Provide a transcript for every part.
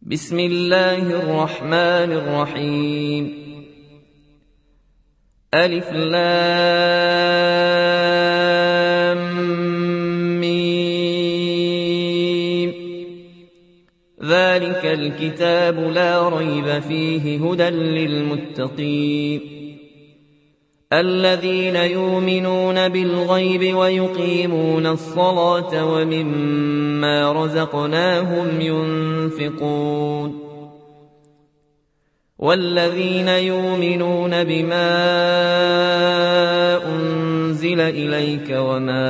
بسم الله الرحمن الرحيم. ألف لام ميم. ذلك الكتاب لا ريب فيه هدى للمتقين الذين يؤمنون بالغيب ويقيمون الصلاة ومما رزقناهم ينفقون والذين يؤمنون بما أنزل إليك وما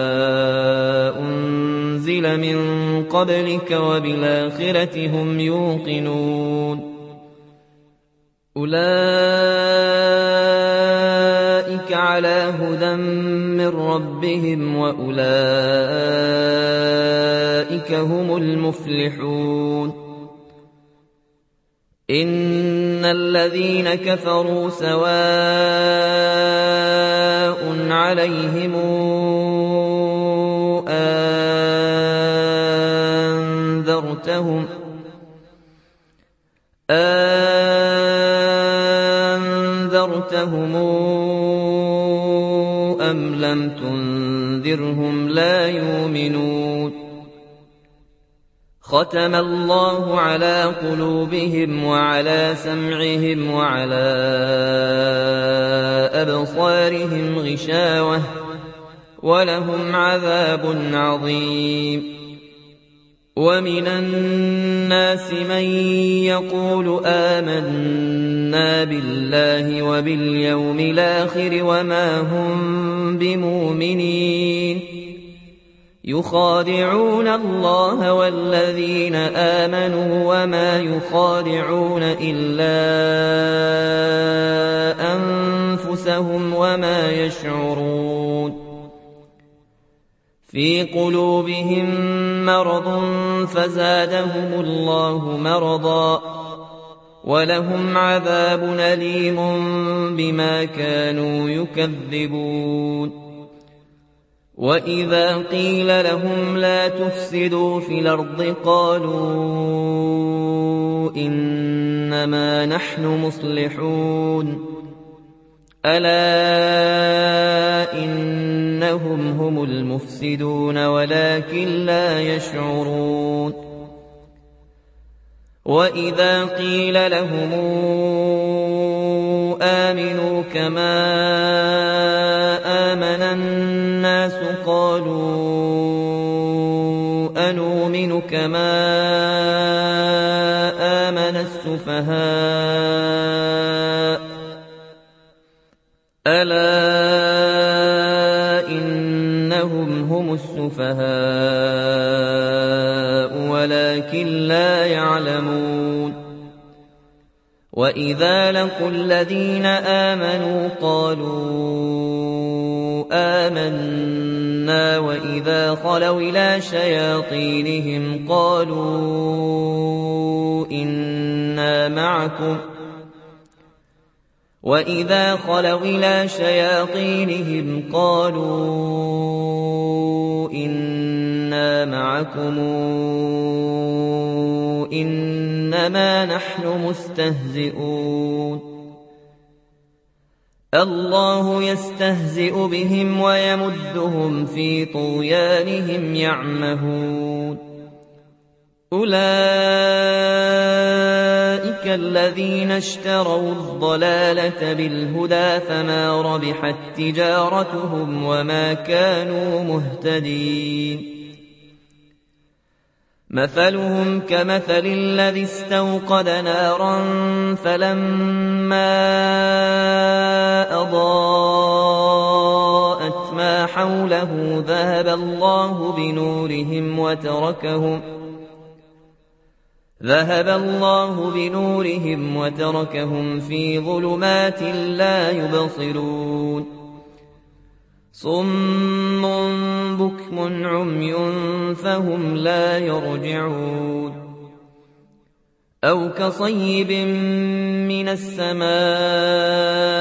أنزل من قبلك وبالآخرة هم يوقنون أولئك على هدى من ربهم وأولئك هم المفلحون. إن الذين كفروا سواء عليهم أنذرتهم أم لم تنذرهم لا يؤمنون. ختم الله على قلوبهم وعلى سمعهم وعلى أبصارهم غشاوة ولهم عذاب عظيم. ومن الناس من يقول آمنا بالله وباليوم الآخر وما هم بمؤمنين يخادعون الله والذين آمنوا وما يخادعون إلا أنفسهم وما يشعرون. في قلوبهم مرض فزادهم الله مرضا ولهم عذاب أليم بما كانوا يكذبون. وإذا قيل لهم لا تفسدوا في الأرض قالوا إنما نحن مصلحون ألا إنهم هم المفسدون ولكن لا يشعرون. وإذا قيل لهم آمنوا كما آمن الناس قالوا أنؤمن كما آمن السفهاء ألا إنهم هم السفهاء ولكن لا يعلمون. وإذا لقوا الذين آمنوا قالوا آمنا وإذا خلوا إلى شياطينهم قالوا إنا معكم إنما نحن مستهزئون. الله يستهزئ بهم ويمدهم في طغيانهم يعمهون. أولئك الذين اشتروا الضلالة بالهدى فما ربحت تجارتهم وما كانوا مهتدين. مثلهم كمثل الذي استوقد نارا فلما أضاءت ما حوله ذهب الله بنورهم وتركهم في ظلمات لا يبصرون. صم بكم عمي فهم لا يرجعون. أو كصيب من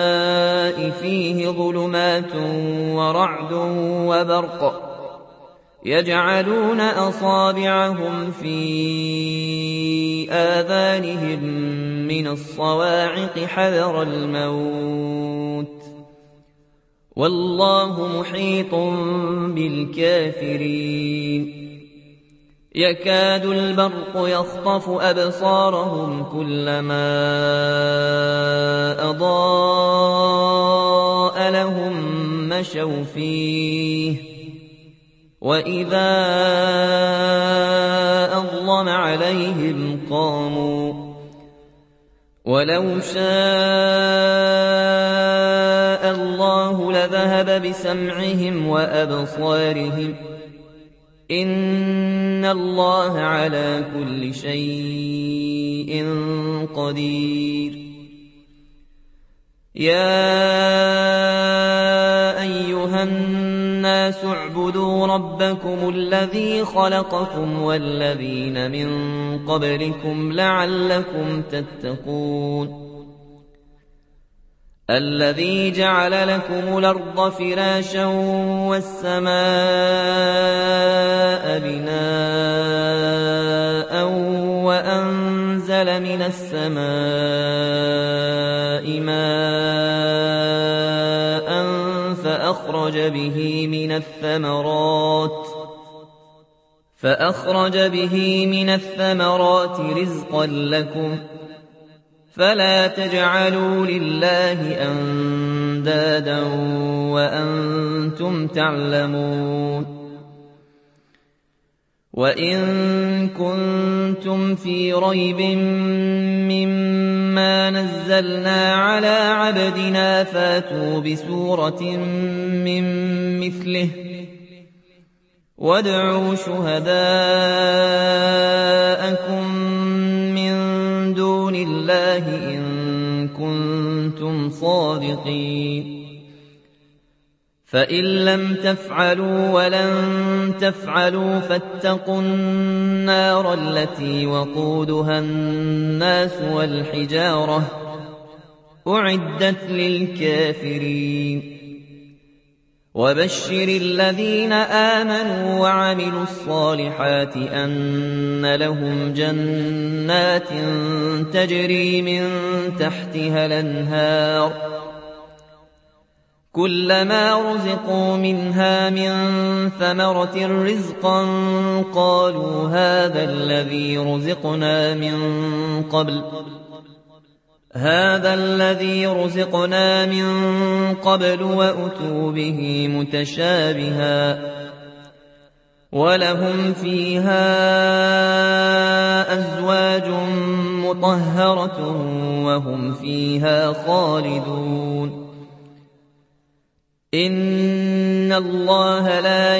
السماء فيه ظلمات ورعد وبرق يجعلون أصابعهم في آذانهم من الصواعق حذر الموت والله محيط بالكافرين يكاد البرق يخطف أبصارهم كلما أضاء لهم مشوا فيه وإذا أظلم عليهم قاموا ولو شاء الله لذهب بسمعهم وأبصارهم إن الله على كل شيء قدير يا أيها الناس اعبدوا ربكم الذي خلقكم والذين من قبلكم لعلكم تتقون الذي جعل لكم الأرض فراشا والسماء بناء وأنزل من السماء ماء فأخرج به من الثمرات رزقا لكم فلا تجعلوا لله أندادا وأنتم تعلمون وإن كنتم في ريب مما نزلنا على عبدنا فاتوا بسورة من مثله وادعوا شهداءكم من دون الله إن كنتم صادقين فإن لم تفعلوا ولن تفعلوا فاتقوا النار التي وقودها الناس والحجارة أعدت للكافرين وبشر الذين آمنوا وعملوا الصالحات أن لهم جنات تجري من تحتها الأنهار كلما رزقوا منها من ثمرة رزقا قالوا هذا الذي رزقنا من قبل وأتوا به متشابها ولهم فيها أزواج مطهرة وهم فيها خالدون إن الله لا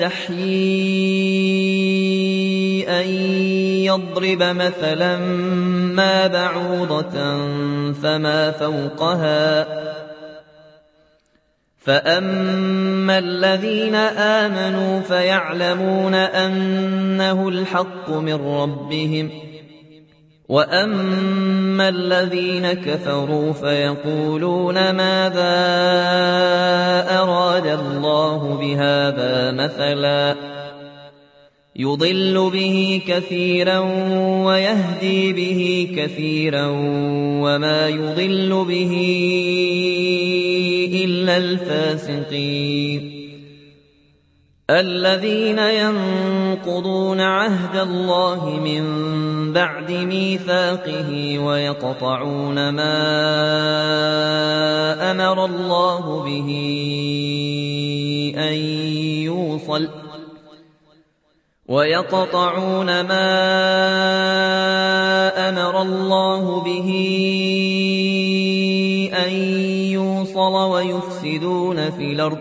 يستحيي أن يضرب مثلا ما بعوضة فما فوقها فأما الذين آمنوا فيعلمون أنه الحق من ربهم وأما الذين كفروا فيقولون ماذا أراد الله بهذا مثلا يضل به كثيرا ويهدي به كثيرا وما يضل به إلا الفاسقين الذين ينقضون عهد الله من بعد ميثاقه ويقطعون ما أمر الله به أن يوصل ويفسدون في الأرض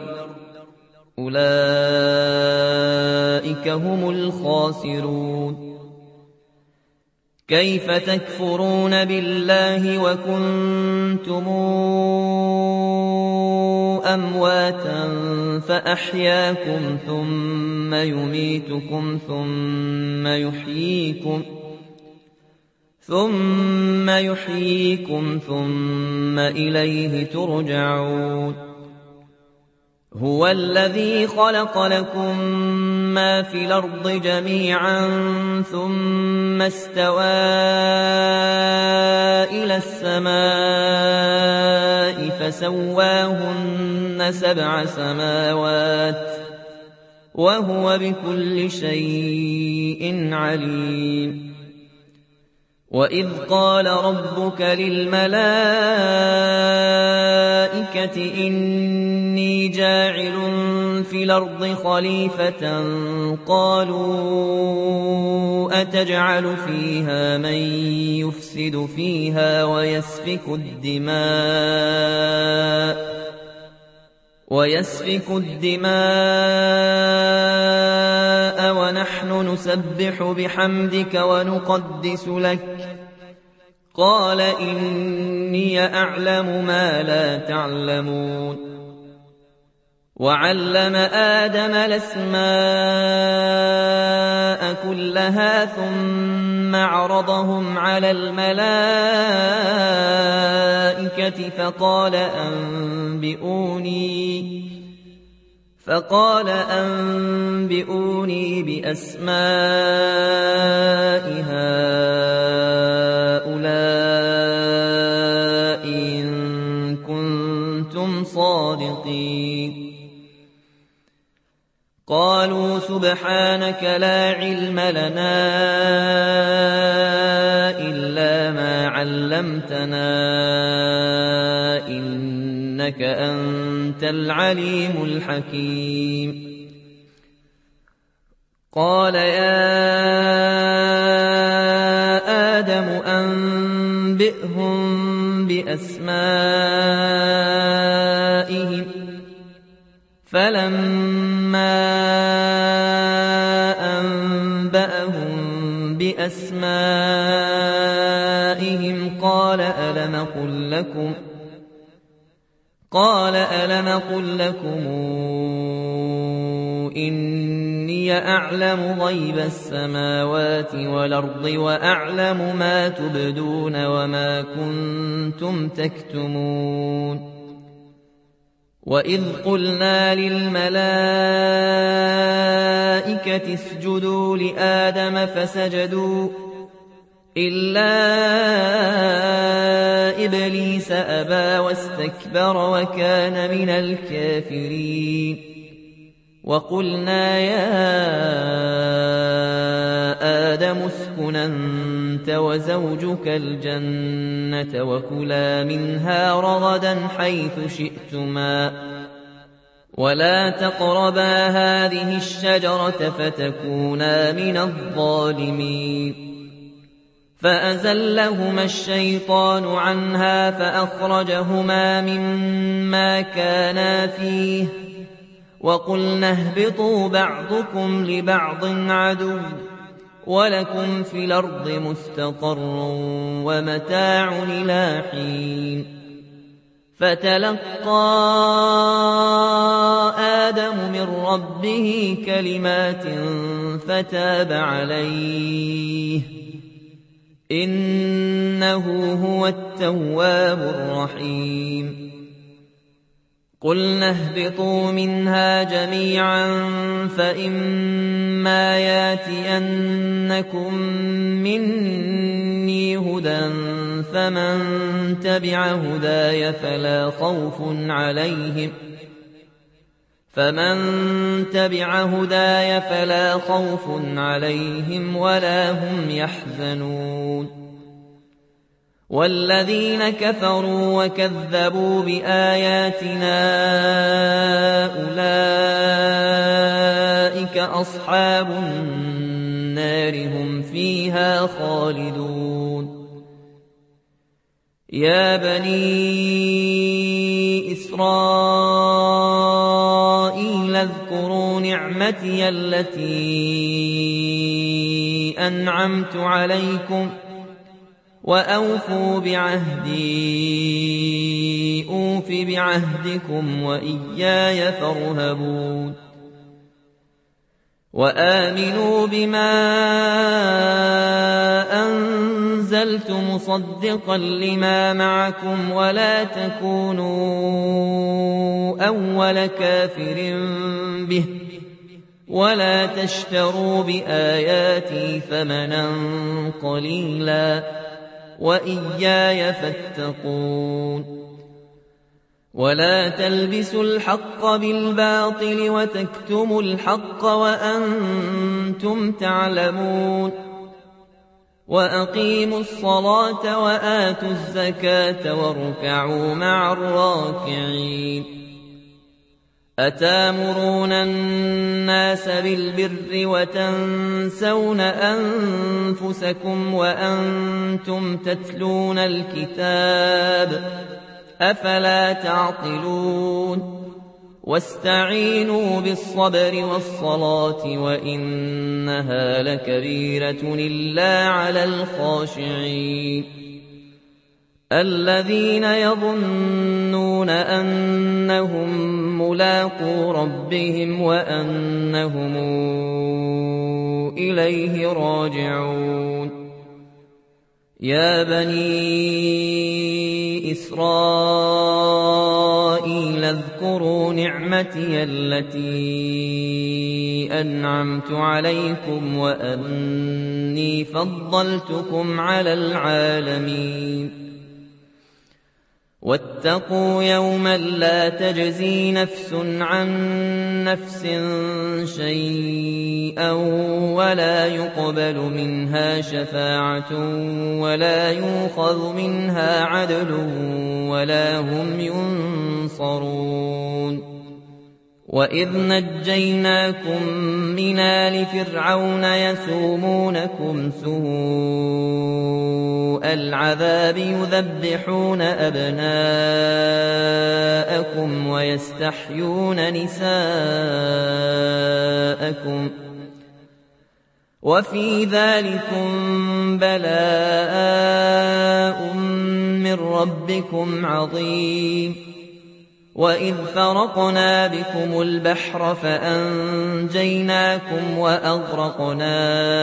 أولئك هم الخاسرون كيف تكفرون بالله وكنتم أمواتا فأحياكم ثم يميتكم ثم يحييكم ثم إليه ترجعون هو الذي خلق لكم ما في الأرض جميعا ثم استوى إلى السماء فسواهن 7 سماوات وهو بكل شيء عليم وإذ قال ربك للملائكة إني جاعل في الأرض خليفة قالوا أتجعل فيها من يفسد فيها ويسفك الدماء ونحن نسبح بحمدك ونقدس لك قال إني أعلم ما لا تعلمون وعلم آدم الأسماء كلها ثم عرضهم على الملائكة فقال أنبئوني بأسماء هؤلاء إن كنتم صادقين قالوا سبحانك لا علم لنا إلا ما علمتنا إنك أنت العليم الحكيم قال يا آدم أنبئهم بأسمائهم فلما أنبأهم بأسمائهم قال ألم قل لكم إني أعلم غيب السماوات والأرض وأعلم ما تبدون وما كنتم تكتمون وإذ قلنا للملائكة اسجدوا لآدم فسجدوا إلا إبليس أبى واستكبر وكان من الكافرين وقلنا يا آدم اسكن أنت وزوجك الجنة وكلا منها رغدا حيث شئتما ولا تقربا هذه الشجرة فتكونا من الظالمين فأزلهما الشيطان عنها فأخرجهما مما كانا فيه وقلنا اهبطوا بعضكم لبعض عدو ولكم في الأرض مستقر ومتاع إلى حين فتلقى آدم من ربه كلمات فتاب عليه إنه هو التواب الرحيم قلنا اهبطوا منها جميعا فإما ياتينكم مني هدى فمن تبع هداي فلا خوف عليهم ولا هم يحزنون والذين كفروا وكذبوا بآياتنا أولئك أصحاب النار هم فيها خالدون يا بني إسرائيل اذكروا نعمتي التي أنعمت عليكم وأوفوا بعهدي أوف بعهدكم وإياي فارهبون وآمنوا بما أنزلت مصدقا لما معكم ولا تكونوا أول كافر به ولا تشتروا بآياتي ثمنا قليلا وإياي فاتقون ولا تلبسوا الحق بالباطل وتكتموا الحق وأنتم تعلمون وأقيموا الصلاة وآتوا الزكاة واركعوا مع الراكعين أتامرون الناس بالبر وتنسون أنفسكم وأنتم تتلون الكتاب أفلا تعقلون واستعينوا بالصبر والصلاة وإنها لكبيرة إلا على الخاشعين الذين يظنون أنهم ملاقو ربهم وأنهم إليه راجعون يا بني إسرائيل اذكروا نعمتي التي أنعمت عليكم وأني فضلتكم على العالمين واتقوا يوما لا تجزي نفس عن نفس شيئا ولا يقبل منها شفاعة ولا يؤخذ منها عدل ولا هم ينصرون وإذ نجيناكم من آل فرعون يسومونكم سوء العذاب يذبحون أبناءكم ويستحيون نساءكم وفي ذلكم بلاء من ربكم عظيم وإذ فرقنا بكم البحر فأنجيناكم وأغرقنا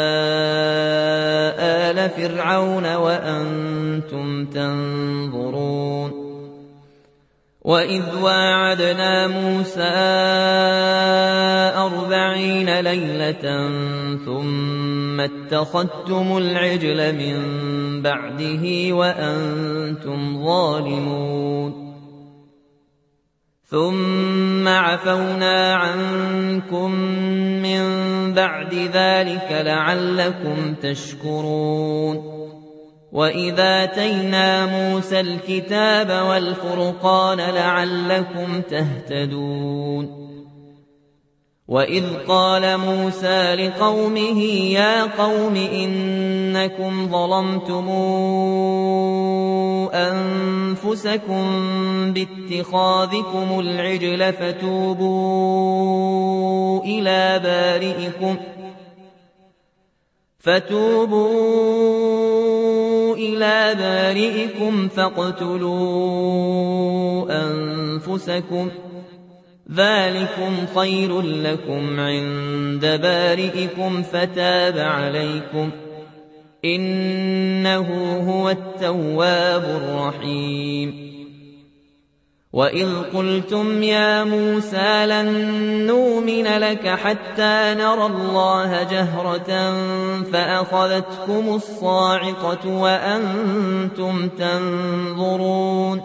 آل فرعون وأنتم تنظرون وإذ واعدنا موسى 40 ليلة ثم اتخذتم العجل من بعده وأنتم ظالمون ثم عفونا عنكم من بعد ذلك لعلكم تشكرون وإذا آتينا موسى الكتاب والفرقان لعلكم تهتدون وإذ قال موسى لقومه يا قوم إنكم ظلمتم أنفسكم باتخاذكم العجل فتوبوا إلى بارئكم فاقتلوا أنفسكم ذلكم خير لكم عند بارئكم فتاب عليكم إنه هو التواب الرحيم وإذ قلتم يا موسى لن نؤمن لك حتى نرى الله جهرة فأخذتكم الصاعقة وأنتم تنظرون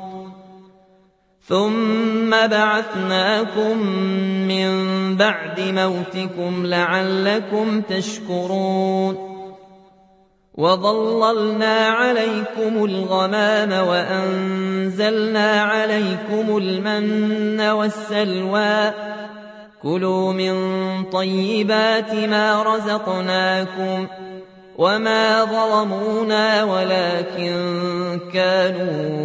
ثم بعثناكم من بعد موتكم لعلكم تشكرون وظللنا عليكم الغمام وأنزلنا عليكم المن والسلوى كلوا من طيبات ما رزقناكم وما ظلمونا ولكن كانوا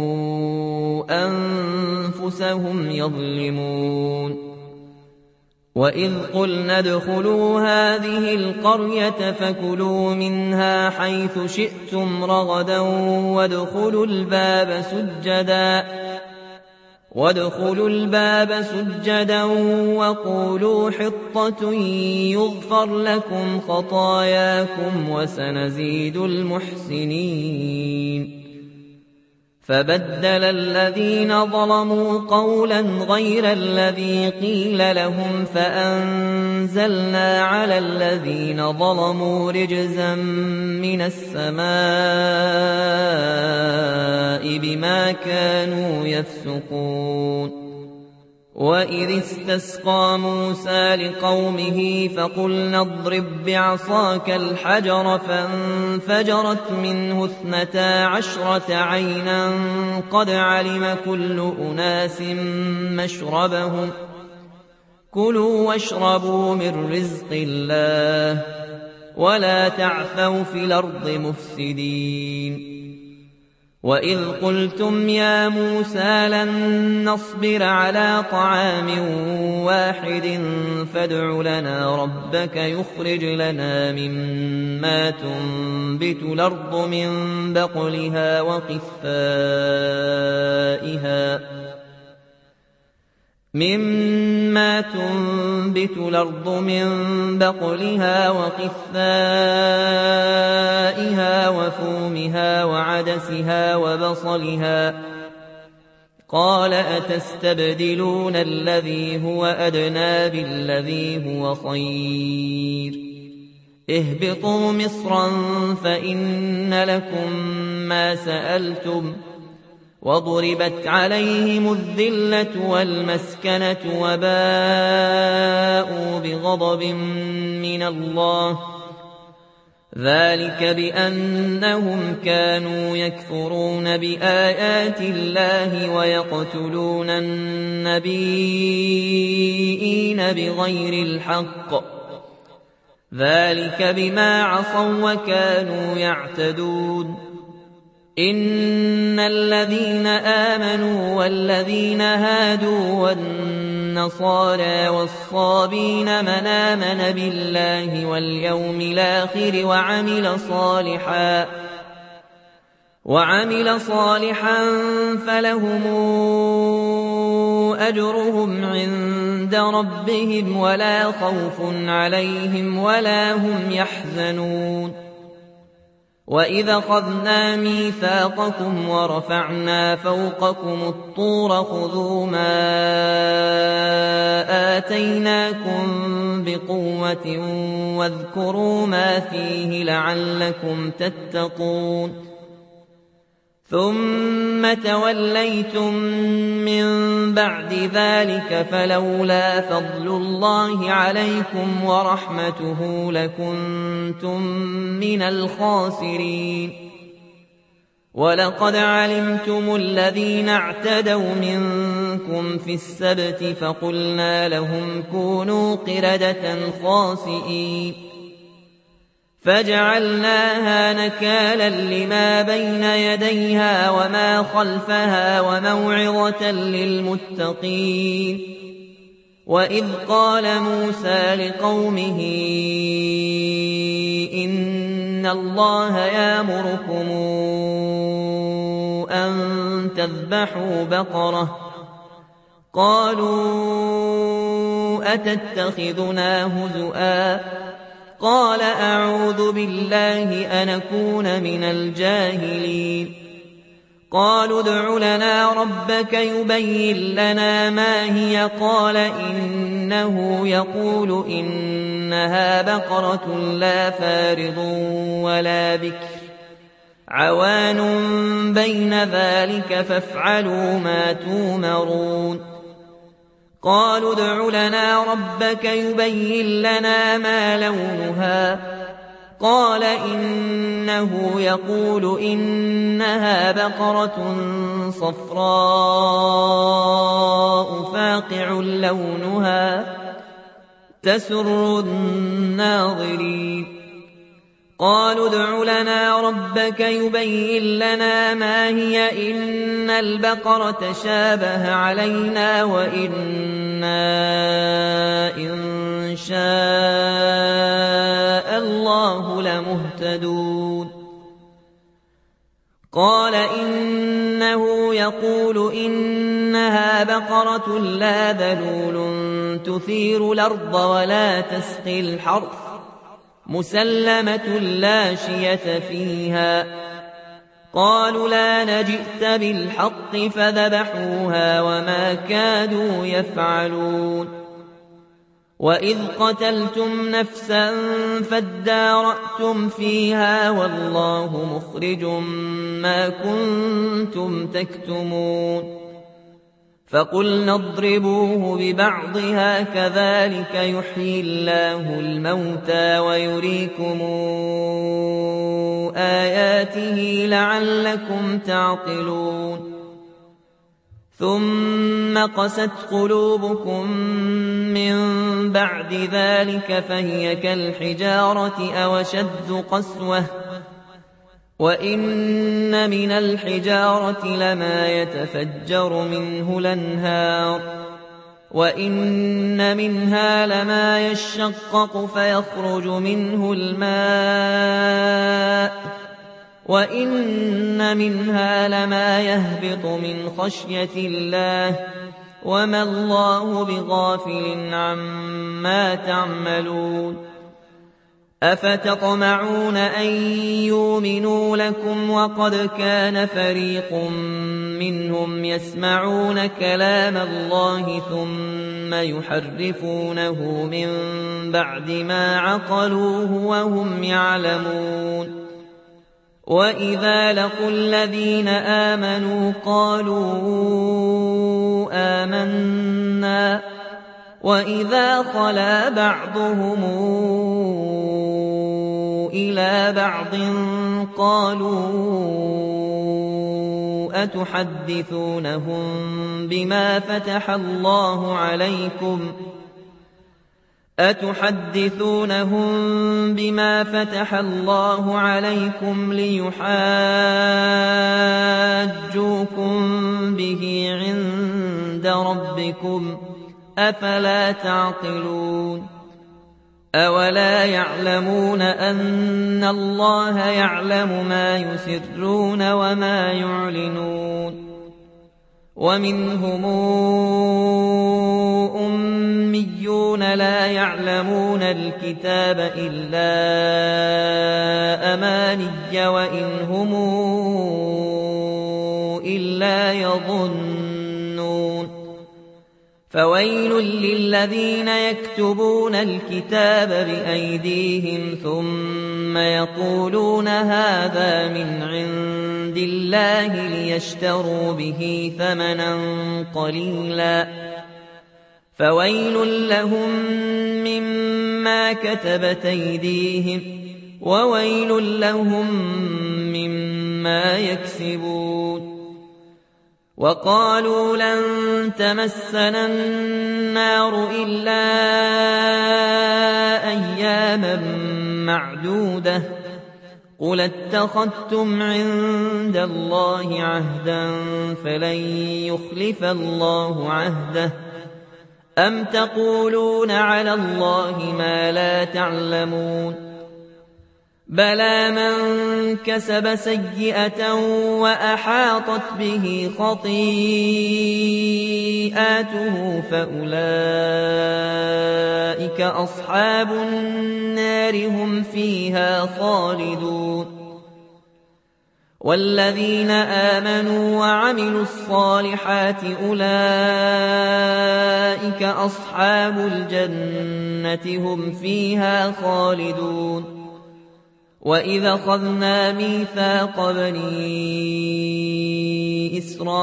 أنفسهم يظلمون وإذ قلنا ادخلوا هذه القرية فكلوا منها حيث شئتم رغدا وادخلوا الباب سجدا وادخلوا الباب سجدا وقولوا حطة يغفر لكم خطاياكم وسنزيد المحسنين. فبدل الذين ظلموا قولا غير الذي قيل لهم فأنزلنا على الذين ظلموا رجزا من السماء بما كانوا يفسقون. وإذ استسقى موسى لقومه فقلنا اضرب بعصاك الحجر فانفجرت منه 12 عينا قد علم كل أناس مشربهم كلوا واشربوا من رزق الله ولا تعثوا في الأرض مفسدين. وإذ قلتم يا موسى لن نصبر على طعام واحد فادع لنا ربك يخرج لنا مما تنبت الأرض من بقلها وقثائها وفومها وعدسها وبصلها. قال أتستبدلون الذي هو أدنى بالذي هو خير اهبطوا مصرا فإن لكم ما سألتم وضربت عليهم الذلة والمسكنة وباءوا بغضب من الله ذلك بأنهم كانوا يكفرون بآيات الله ويقتلون النبيين بغير الحق ذلك بما عصوا وكانوا يعتدون. إن الذين آمنوا والذين هادوا والنصارى والصابين من آمن بالله واليوم الآخر وعمل صالحا فلهم أجرهم عند ربهم ولا خوف عليهم ولا هم يحزنون. وإذا أخذنا ميثاقكم ورفعنا فوقكم الطور خذوا ما آتيناكم بقوة واذكروا ما فيه لعلكم تتقون. ثم توليتم من بعد ذلك فلولا فضل الله عليكم ورحمته لكنتم من الخاسرين. ولقد علمتم الذين اعتدوا منكم في السبت فقلنا لهم كونوا قردة خاسئين فجعلناها نكالا لما بين يديها وما خلفها وموعظة للمتقين. وإذ قال موسى لقومه إن الله يأمركم أن تذبحوا بقرة قالوا أتتخذنا هزؤا قال أعوذ بالله أن أكون من الجاهلين. قالوا ادع لنا ربك يبين لنا ما هي قال إنه يقول إنها بقرة لا فارض ولا بكر عوان بين ذلك فافعلوا ما تومرون. قالوا ادع لنا ربك يبين لنا ما لونها قال إنه يقول إنها بقرة صفراء فاقع لونها تسر الناظرين. قالوا ادع لنا ربك يبين لنا ما هي إن البقرة شابه علينا وإنا إن شاء الله لمهتدون. قال إنه يقول إنها بقرة لا ذلول تثير الأرض ولا تسقي الحرث مسلمة لا شية فيها. قالوا لا نجئت بالحق فذبحوها وما كادوا يفعلون. وإذ قتلتم نفسا فادارأتم فيها والله مخرج ما كنتم تكتمون. فقلنا اضربوه ببعضها كذلك يحيي الله الموتى ويريكم آياته لعلكم تعقلون. ثم قست قلوبكم من بعد ذلك فهي كالحجارة أو أشد قسوة وإن من الحجارة لما يتفجر منه الأنهار وإن منها لما يشقق فيخرج منه الماء وإن منها لما يهبط من خشية الله وما الله بغافل عما تعملون. أفتطمعون أن يؤمنوا لكم وقد كان فريق منهم يسمعون كلام الله ثم يحرفونه من بعد ما عقلوه وهم يعلمون. وإذا لقوا الذين آمنوا قالوا آمنا وإذا خلا بعضهم إلى بعض قالوا أتحدثونهم بما فتح الله عليكم ليحاجوكم به عند ربكم أفلا تعقلون. أولا يعلمون أن الله يعلم ما يسرون وما يعلنون. ومنهم أميون لا يعلمون الكتاب إلا أماني وإن هم إلا يظنون. فويل للذين يكتبون الكتاب بأيديهم ثم يقولون هذا من عند الله ليشتروا به ثمنا قليلا فويل لهم مما كتبت أيديهم وويل لهم مما يكسبون. وقالوا لن تمسنا النار إلا أياما معدودة قل اتخذتم عند الله عهدا فلن يخلف الله عهده أم تقولون على الله ما لا تعلمون. بلى من كسب سيئة وأحاطت به خطيئاته فأولئك أصحاب النار هم فيها خالدون. والذين آمنوا وعملوا الصالحات أولئك أصحاب الجنة هم فيها خالدون. وإذا أخذنا ميثاق بني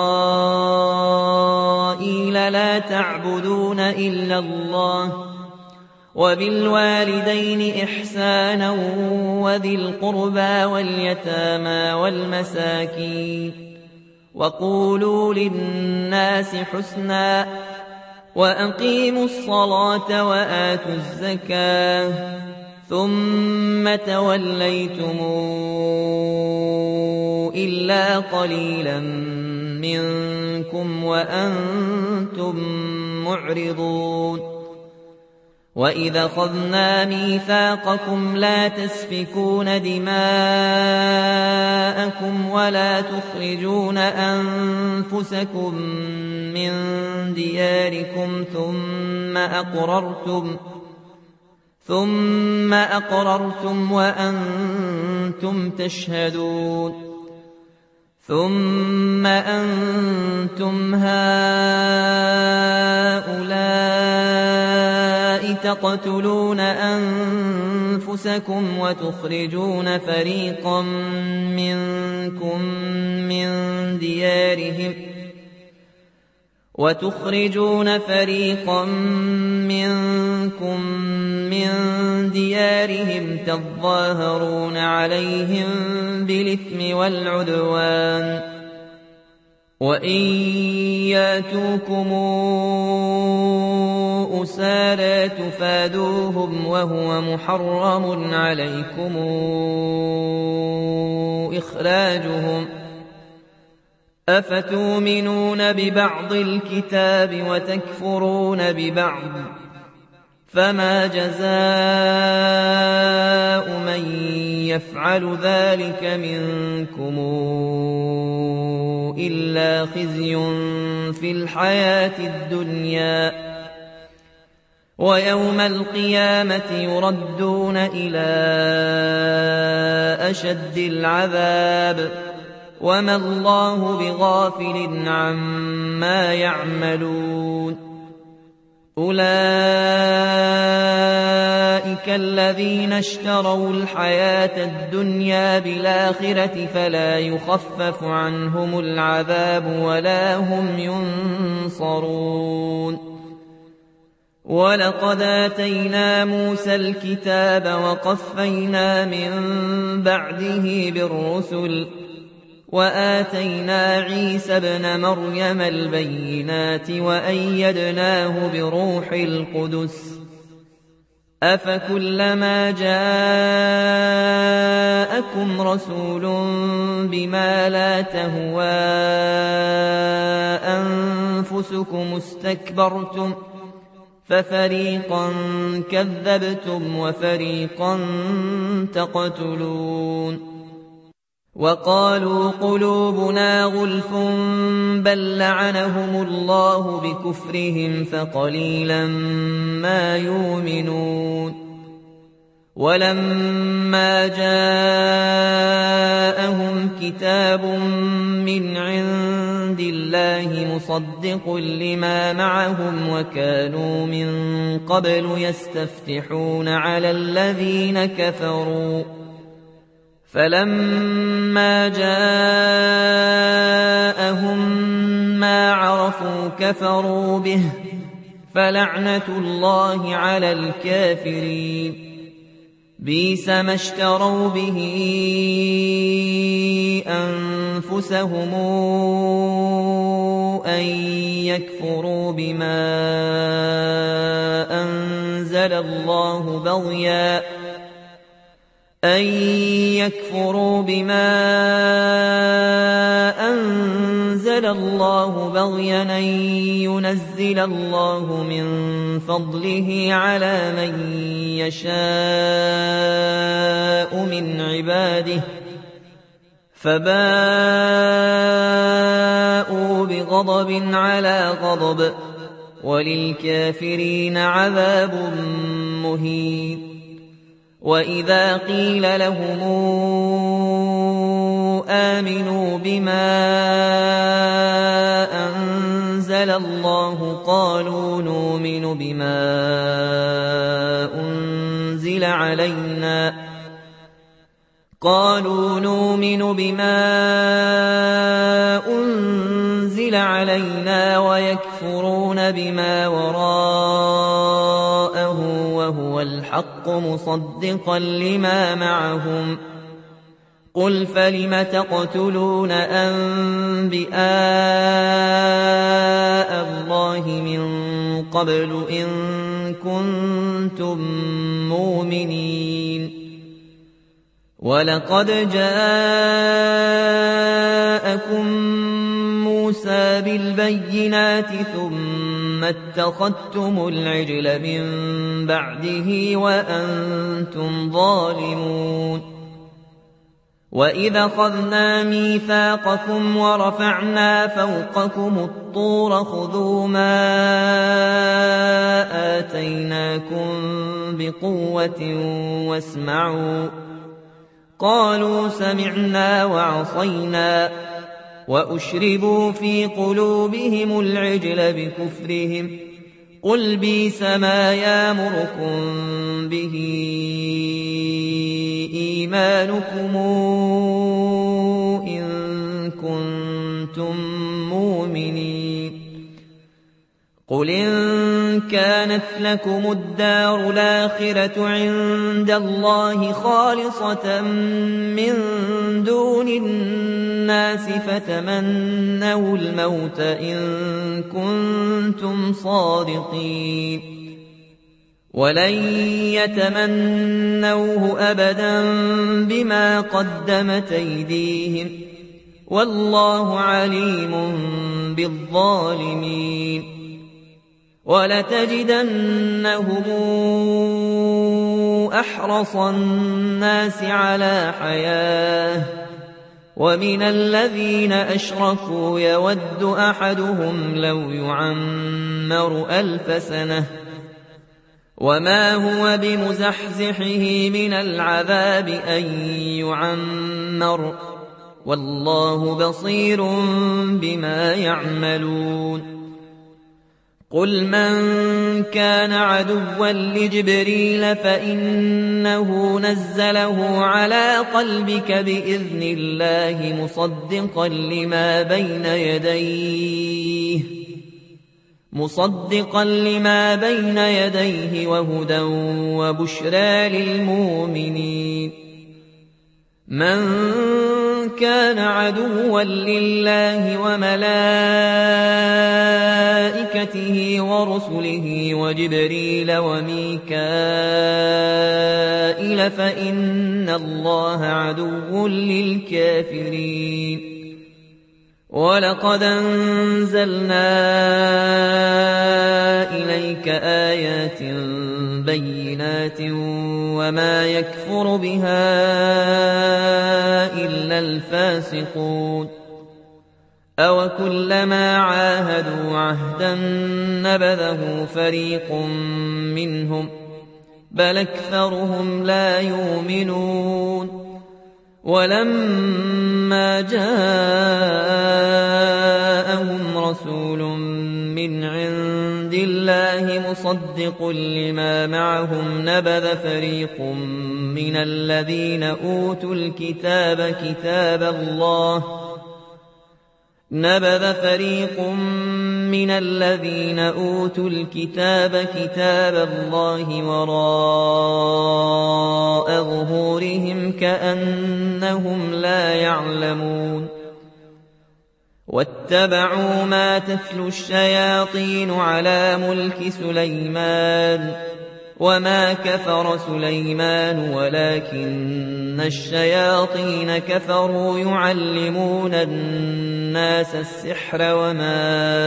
إسرائيل لا تعبدون إلا الله وبالوالدين إحسانا وذي القربى واليتامى والمساكين وقولوا للناس حسنا وأقيموا الصلاة وآتوا الزكاة ثم توليتم إلا قليلا منكم وأنتم معرضون. وإذا أخذنا ميثاقكم لا تسفكون دماءكم أبناءكم ولا تخرجون أنفسكم من دياركم ثم أقررتم وأنتم تشهدون ثم أنتم هؤلاء تقتلون أنفسكم وتخرجون فريقا منكم من ديارهم تظاهرون عليهم بالإثم والعدوان وإن ياتوكم أسارى تفادوهم وهو محرم عليكم إخراجهم أفتؤمنون ببعض الكتاب وتكفرون ببعض فما جزاء من يفعل ذلك منكم إلا خزي في الحياة الدنيا ويوم القيامة يردون إلى أشد العذاب وما الله بغافل عما يعملون أولئك الذين اشتروا الحياة الدنيا بالآخرة فلا يخفف عنهم العذاب ولا هم ينصرون ولقد آتينا موسى الكتاب وقفينا من بعده بالرسل وآتينا عيسى ابن مريم البينات وأيدناه بروح القدس أفكلما جاءكم رسول بما لا تهوى أنفسكم استكبرتم ففريقا كذبتم وفريقا تقتلون وقالوا قلوبنا غلف بل لعنهم الله بكفرهم فقليلا ما يؤمنون ولما جاءهم كتاب من عند الله مصدق لما معهم وكانوا من قبل يستفتحون على الذين كفروا فلما جاءهم ما عرفوا كفروا به فلعنة الله على الكافرين بئس ما اشتروا به أنفسهم أن يكفروا بما أنزل الله بغيا أن ينزل الله من فضله على من يشاء من عباده فباءوا بغضب على غضب وللكافرين عذاب مهين وإذا قيل لهم آمنوا بما أنزل الله قالوا نؤمن بما أنزل علينا ويكفرون بما وراءه وهو الحق مصدقا لما معهم قل فلم تقتلون أنبياء الله من قبل إن كنتم مؤمنين ولقد جاءكم موسى بالبينات ثم اتخذتم العجل من بعده وأنتم ظالمون وَإِذْ أَخَذْنَا مِيثَاقَكُمْ وَرَفَعْنَا فَوْقَكُمُ الطُّورَ خُذُوا مَا آتَيْنَاكُمْ بِقُوَّةٍ وَاسْمَعُوا قَالُوا سَمِعْنَا وَعَصَيْنَا وَأُشْرِبُوا فِي قُلُوبِهِمُ الْعِجْلَ بِكُفْرِهِمْ قُلْ بِئْسَ مَا يَأْمُرُكُم بِهِ إِيمَانُكُمْ إِن كُنتُم مُّؤْمِنِينَ قُلْ إِن كَانَتْ لَكُمُ الدَّارُ الْآخِرَةُ عِندَ اللَّهِ خَالِصَةً مِّن دُونِ النَّاسِ فَتَمَنَّوُا الْمَوْتَ إِن كُنتُمْ صَادِقِينَ وَلَن يَتَمَنَّوْهُ أَبَدًا بِمَا قَدَّمَتْ أَيْدِيهِمْ وَاللَّهُ عَلِيمٌ بِالظَّالِمِينَ وَلَتَجِدَنَّهُمْ أَحْرَصَ النَّاسِ عَلَىٰ حَيَاةٍ وَمِنَ الَّذِينَ أَشْرَكُوا يَوَدُّ أَحَدُهُمْ لَوْ يُعَمَّرُ 1000 سَنَةٍ وَمَا هُوَ بِمُزَحْزِحِهِ مِنَ الْعَذَابِ أَن يُعَمَّرَ وَاللَّهُ بَصِيرٌ بِمَا يَعْمَلُونَ قُلْ مَن كَانَ عَدُوًّا لِّجِبْرِيلَ فَإِنَّهُ نَزَّلَهُ عَلَىٰ قَلْبِكَ بِإِذْنِ اللَّهِ مُصَدِّقًا لِّمَا بَيْنَ يَدَيْهِ وَهُدًى وَبُشْرَىٰ لِلْمُؤْمِنِينَ مَن كَانَ عَدُوًّا لِّلَّهِ وَمَلَائِكَتِهِ وَرُسُلِهِ وَجِبْرِيلَ وَمِيكَائِيلَ فَإِنَّ اللَّهَ عَدُوٌّ لِّلْكَافِرِينَ وَلَقَدْ أَنزَلْنَا إِلَيْكَ آيَاتٍ بَيِّنَاتٍ وَمَا يَكْفُرُ بِهَا إِلَّا الْفَاسِقُونَ أَوَكُلَّمَا عَاهَدُوا عَهْدًا نَّبَذَهُ فَرِيقٌ مِّنْهُم بَلْ أَكْثَرُهُمْ لَا يُؤْمِنُونَ وَلَمَّا جَاءَهُمْ رَسُولٌ مِّنْ عِندِ اللَّهِ مُصَدِّقٌ لِّمَا مَعَهُمْ نَبَذَ فَرِيقٌ مِّنَ الَّذِينَ أُوتُوا الْكِتَابَ كِتَابَ اللَّهِ وَرَاءَ ظُهُورِهِمْ كَأَنَّهُمْ لَا يَعْلَمُونَ وَاتَّبَعُوا مَا تَتْلُو الشَّيَاطِينُ عَلَىٰ مُلْكِ سُلَيْمَانَ وَمَا كَفَرَ سُلَيْمَانُ وَلَٰكِنَّ الشَّيَاطِينَ كَفَرُوا يُعَلِّمُونَ النَّاسَ السِّحْرَ وَمَا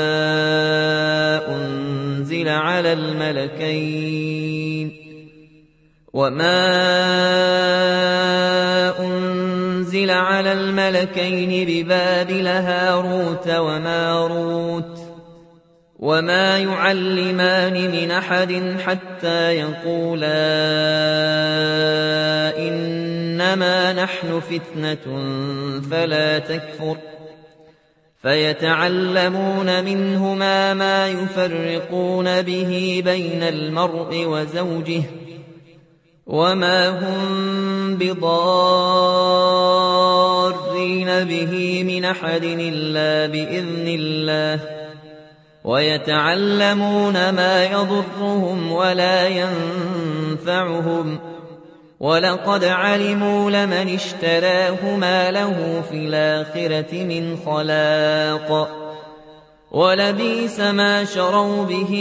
أُنزِلَ عَلَى الْمَلَكَيْنِ بِبَابِلَ هَارُوتَ وَمَارُوتَ وَمَا يُعَلِّمَانِ مِنْ أَحَدٍ حَتَّىٰ يَقُولَا إِنَّمَا نَحْنُ فِتْنَةٌ فَلَا تَكْفُرْ فَيَتَعَلَّمُونَ مِنْهُمَا مَا يُفَرِّقُونَ بِهِ بَيْنَ الْمَرْءِ وَزَوْجِهِ وَمَا هُم بِضَارِّينَ بِهِ مِنْ أَحَدٍ إِلَّا بِإِذْنِ اللَّهِ وَيَتَعَلَّمُونَ مَا يَضُرُّهُمْ وَلَا يَنفَعُهُمْ وَلَقَدْ عَلِمُوا لَمَنِ اشْتَرَاهُ مَا لَهُ فِي الْآخِرَةِ مِنْ خَلَاقٍ وَلَبِئْسَ مَا شَرَوْا بِهِ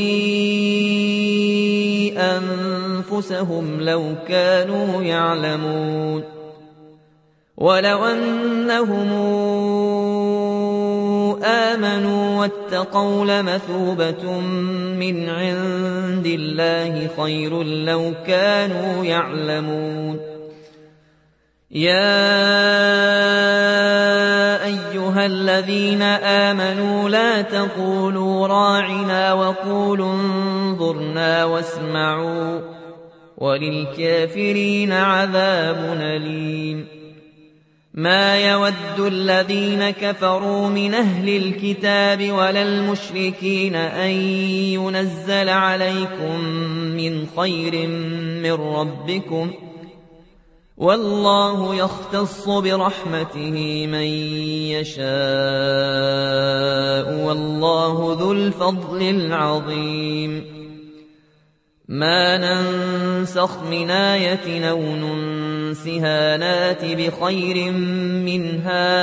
أَنفُسَهُمْ لَوْ كَانُوا يَعْلَمُونَ وَلَوْ أَنَّهُمْ آمَنُوا وَاتَّقَوْا لَمَثُوبَةٌ مِّنْ عِندِ اللَّهِ خَيْرٌ لَّوْ كَانُوا يَعْلَمُونَ يَا الذين آمنوا لا تقولوا راعنا وقولوا انظرنا واسمعوا وللكافرين عذاب أليم. ما يود الذين كفروا من أهل الكتاب ولا المشركين أن ينزل عليكم من خير من ربكم، والله يختص برحمته من يشاء والله ذو الفضل العظيم. ما ننسخ من آية أو ننسها نات بخير منها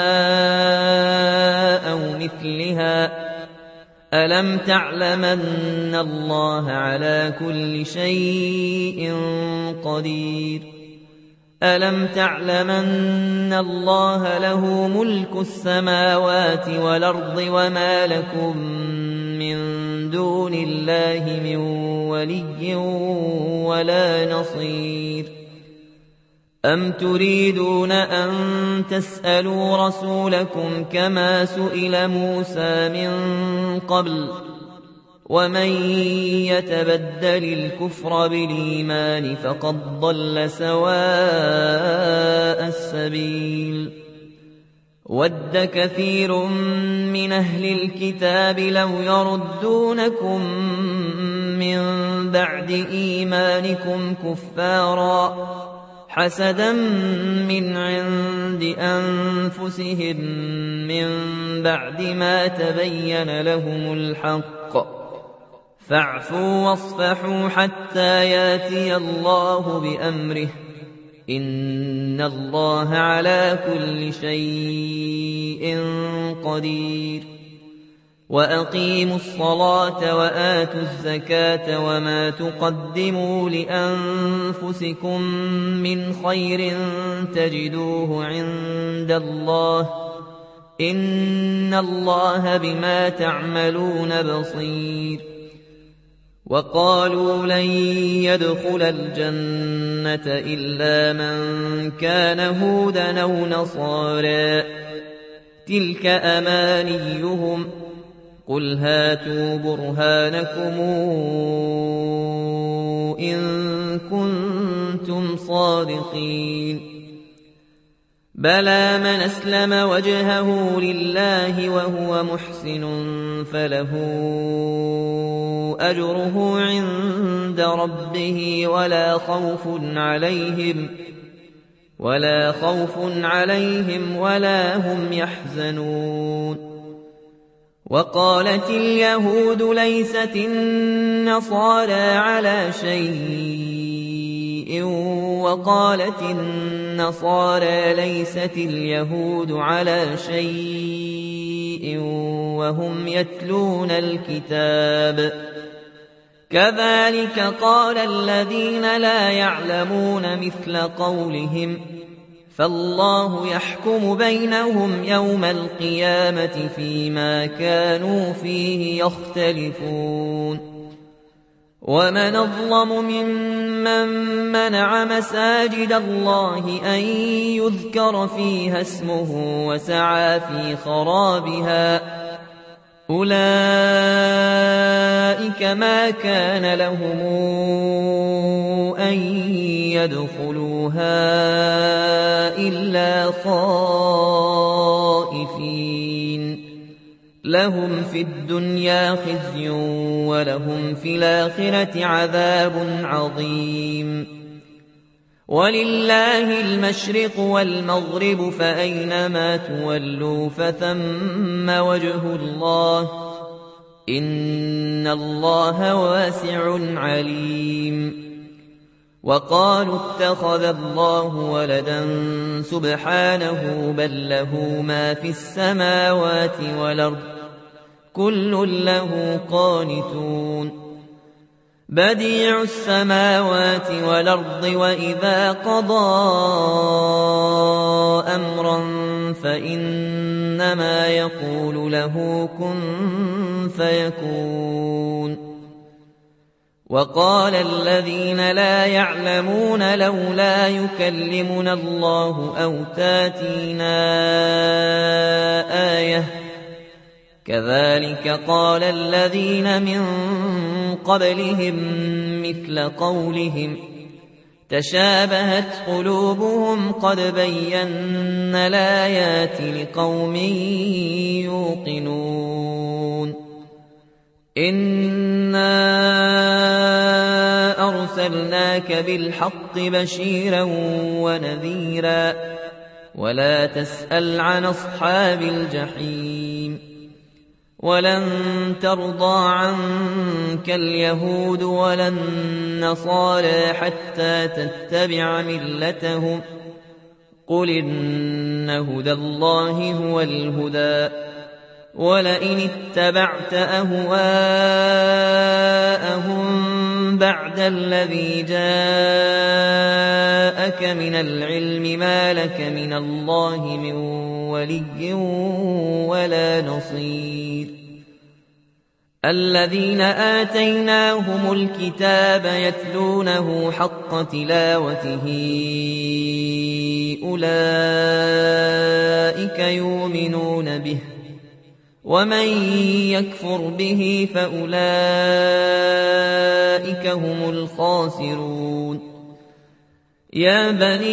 أو مثلها. ألم تعلم أن الله على كل شيء قدير؟ ألم تعلم أن الله له ملك السماوات والأرض وما لكم من دون الله من ولي ولا نصير؟ أم تريدون أن تسألوا رسولكم كما سئل موسى من قبل؟ ومن يتبدل الكفر بالإيمان فقد ضل سواء السبيل. ود كثير من أهل الكتاب لو يردونكم من بعد إيمانكم كفارا حسدا من عند أنفسهم من بعد ما تبين لهم الحق، فاعفوا واصفحوا حتى ياتي الله بأمره، إن الله على كل شيء قدير. وأقيموا الصلاة وآتوا الزكاة وما تقدموا لأنفسكم من خير تجدوه عند الله، إن الله بما تعملون بصير. وقالوا لن يدخل الجنة إلا من كان هودا أو نصارى، تلك أمانيهم، قل هاتوا برهانكم إن كنتم صادقين. بلى من أسلم وجهه لله وهو محسن فله أجره عند ربه ولا خوف عليهم ولا هم يحزنون. وقالت اليهود ليست النصارى على شيء، وقالت النصارى ليست اليهود على شيء وهم يتلون الكتاب، كذلك قال الذين لا يعلمون مثل قولهم، فالله يحكم بينهم يوم القيامة فيما كانوا فيه يختلفون. ومن أظلم ممن منع مساجد الله أن يذكر فيها اسمه وسعى في خرابها، أولئك ما كان لهم أن يدخلوها إلا خائفين، لهم في الدنيا خزي ولهم في الآخرة عذاب عظيم. ولله المشرق والمغرب فأينما تولوا فثم وجه الله، إن الله واسع عليم. وقالوا اتخذ الله ولدا سبحانه بل له ما في السماوات والأرض كل له قانتون. بديع السماوات والأرض وإذا قضى أمرا فإنما يقول له كن فيكون. وقال الذين لا يعلمون لولا يكلمنا الله أو تاتينا آية، كذلك قال الذين من قبلهم مثل قولهم تشابهت قلوبهم قد بينا الآيات لقوم يوقنون إنا أرسلناك بالحق بشيرا ونذيرا ولا تسأل عن أصحاب الجحيم ولن ترضى عنك اليهود ولا النصارى حتى تتبع ملتهم قل إن هدى الله هو الهدى ولئن اتبعت أهواءهم بعد الذي جاءك من العلم ما لك من الله من ولي ولا نصير الذين آتيناهم الكتاب يتلونه حق تلاوته أولئك يؤمنون به ومن يكفر به فأولئك هم الخاسرون يا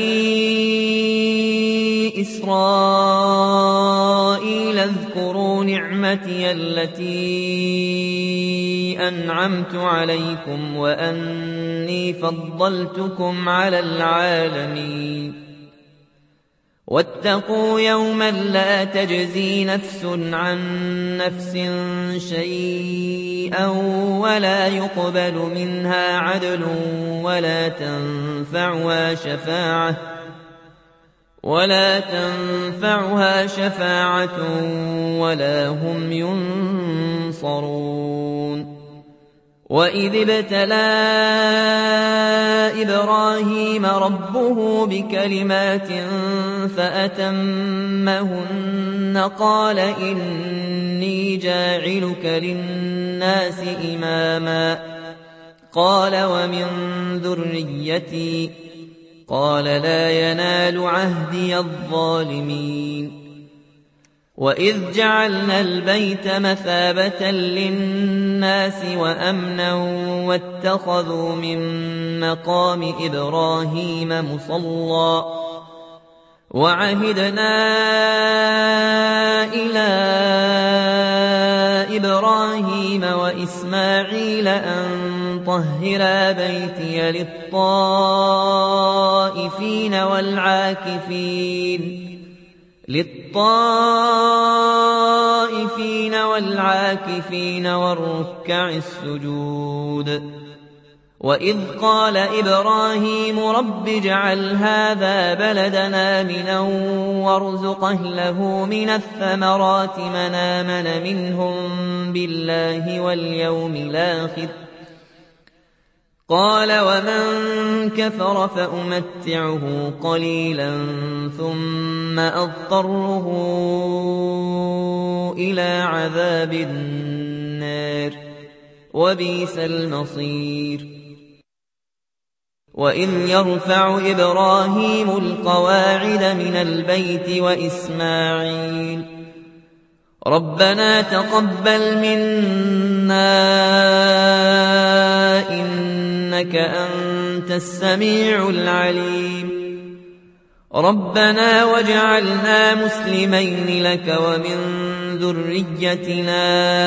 بني إسرائيل اذكروا نعمتي التي أنعمت عليكم وأني فضلتكم على العالمين واتقوا يوما لا تجزي نفس عن نفس شيئا ولا يقبل منها عدل ولا تنفعها شفاعة ولا هم ينصرون وإذ ابتلى إبراهيم ربه بكلمات فأتمهن قال إني جاعلك للناس إماما قال ومن ذريتي قال لا ينال عهدي الظالمين وإذ جعلنا البيت مثابة للناس وأمنا واتخذوا من مقام إبراهيم مصلى وعهدنا إلى إبراهيم وإسماعيل أن طهرا بيتي للطائفين والعاكفين والركع السجود وإذ قال إبراهيم رب اجعل هذا بلدنا آمنا وارزق أهله من الثمرات من آمن منهم بالله واليوم الآخر قال ومن كفر فأمتعه قليلا ثم أضطره إلى عذاب النار وبئس المصير وإذ يرفع إبراهيم القواعد من البيت وإسماعيل ربنا تقبل منا إنك أنت السميع العليم ربنا واجعلنا مسلمين لك ومن ذريتنا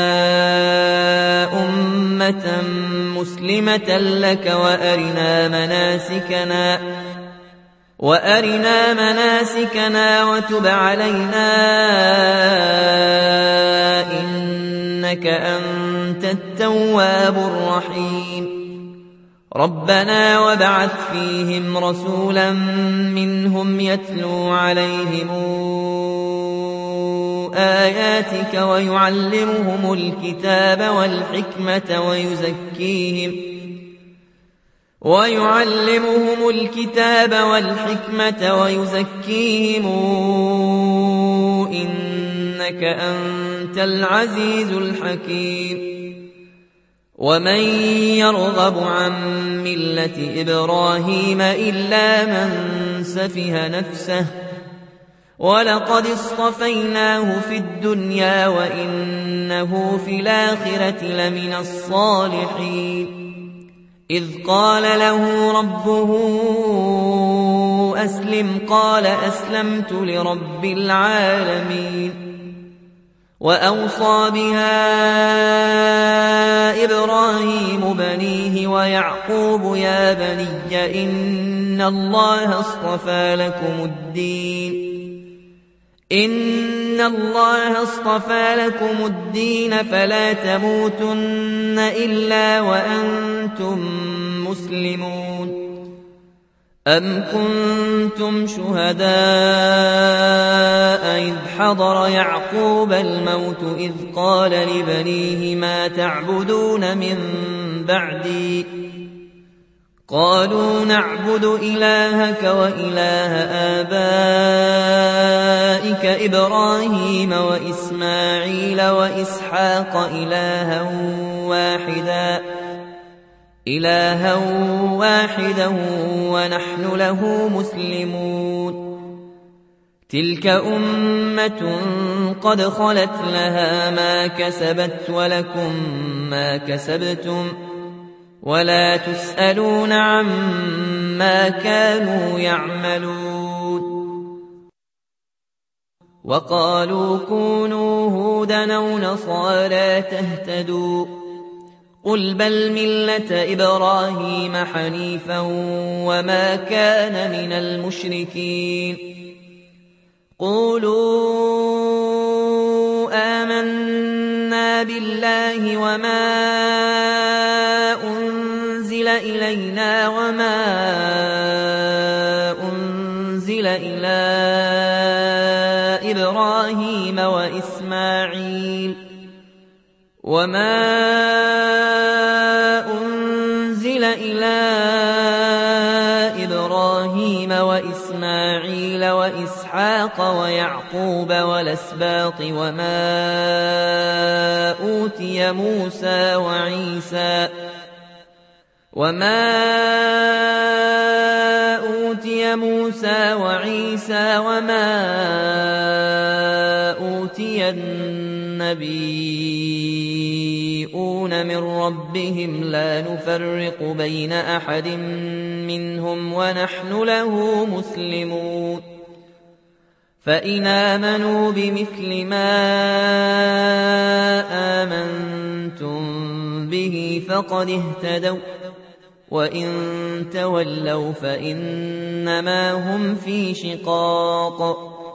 أمة مسلمة لك وأرنا مناسكنا وتب علينا إنك أنت التواب الرحيم ربنا وابعث فيهم رسولا منهم يتلو عليهم آياتك ويعلمهم الكتاب والحكمة ويزكيهم إنك أنت العزيز الحكيم ومن يرغب عن ملة إبراهيم إلا من سفه نفسه ولقد اصطفيناه في الدنيا وإنه في الآخرة لمن الصالحين إذ قال له ربه أسلم قال أسلمت لرب العالمين وأوصى بها إبراهيم بنيه ويعقوب يا بني إن الله اصطفى لكم الدين فلا تموتن إلا وأنتم مسلمون أم كنتم شهداء إذ حضر يعقوب الموت إذ قال لبنيه ما تعبدون من بعدي قالوا نعبد إلهك وإله آبائك إبراهيم وإسماعيل وإسحاق إلها واحدا ونحن له مسلمون تلك أمة قد خلت لها ما كسبت ولكم ما كسبتم ولا تسألون عما كانوا يعملون وقالوا كونوا هودا أو نصارى تهتدوا قل بل ملة إبراهيم حنيفا وما كان من المشركين قولوا آمنا بالله وما أنزل إلينا وما أنزل إلى إبراهيم وإسماعيل وإسحاق ويعقوب والأسباط وما أوتي موسى وعيسى وما أوتي النبيون من ربهم لا نفرق بين أحد منهم ونحن له مسلمون فإن آمنوا بمثل ما آمنتم به فقد اهتدوا وإن تولوا فإنما هم في شقاق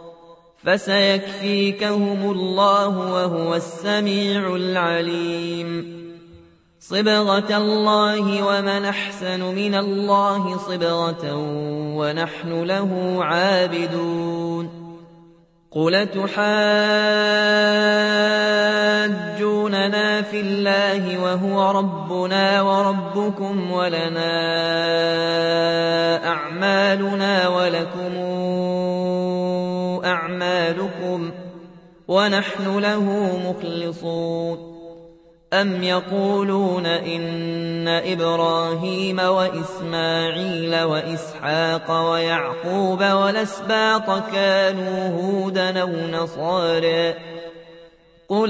فسيكفيكهم الله وهو السميع العليم صبغة الله ومن أحسن من الله صبغة ونحن له عابدون قل تحاجوننا في الله وهو ربنا وربكم ولنا أعمالنا ولكم أعمالكم ونحن له مخلصون أم يقولون إن إبراهيم وإسماعيل وإسحاق ويعقوب والأسباط كانوا هودا أو نصارى قل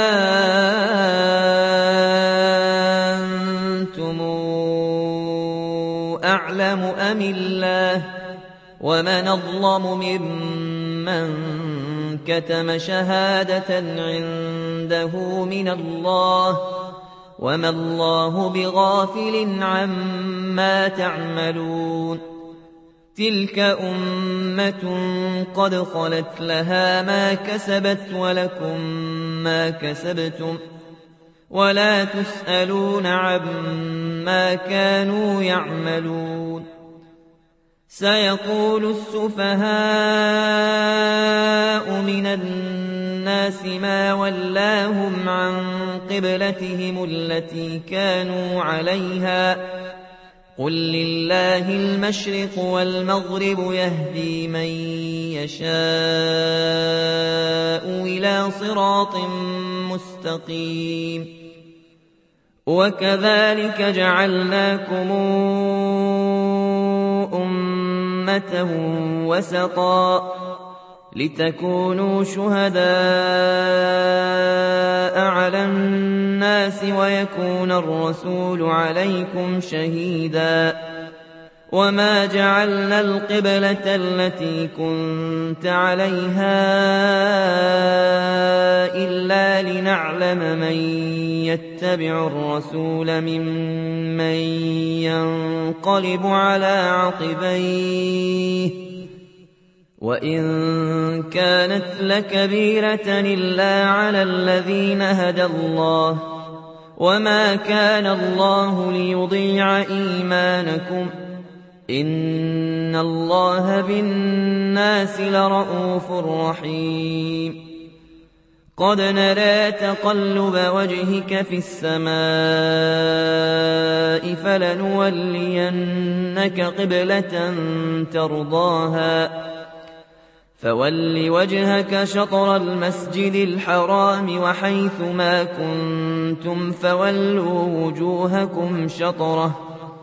أنتم أعلم أم الله ومن أظلم ممن كتم شهادة عنده من الله وما الله بغافل عما تعملون تلك أمة قد خلت لها ما كسبت ولكم ما كسبتم ولا تسألون عما كانوا يعملون سيقول السفهاء من الناس ما ولاهم عن قبلتهم التي كانوا عليها قل لله المشرق والمغرب يهدي من يشاء إلى صراط مستقيم وكذلك جعلناكم أمة وسطا لتكونوا شهداء على الناس ويكون الرسول عليكم شهيدا وما جعلنا القبلة التي كنت عليها إلا لنعلم من يتبع الرسول ممن ينقلب على عقبيه وإن كانت لكبيرة إلا على الذين هدى الله وما كان الله ليضيع إيمانكم إن الله بالناس لرءوف رحيم قد نرى تقلب وجهك في السماء فلنولينك قبلة ترضاها فول وجهك شطر المسجد الحرام وحيث ما كنتم فولوا وجوهكم شطره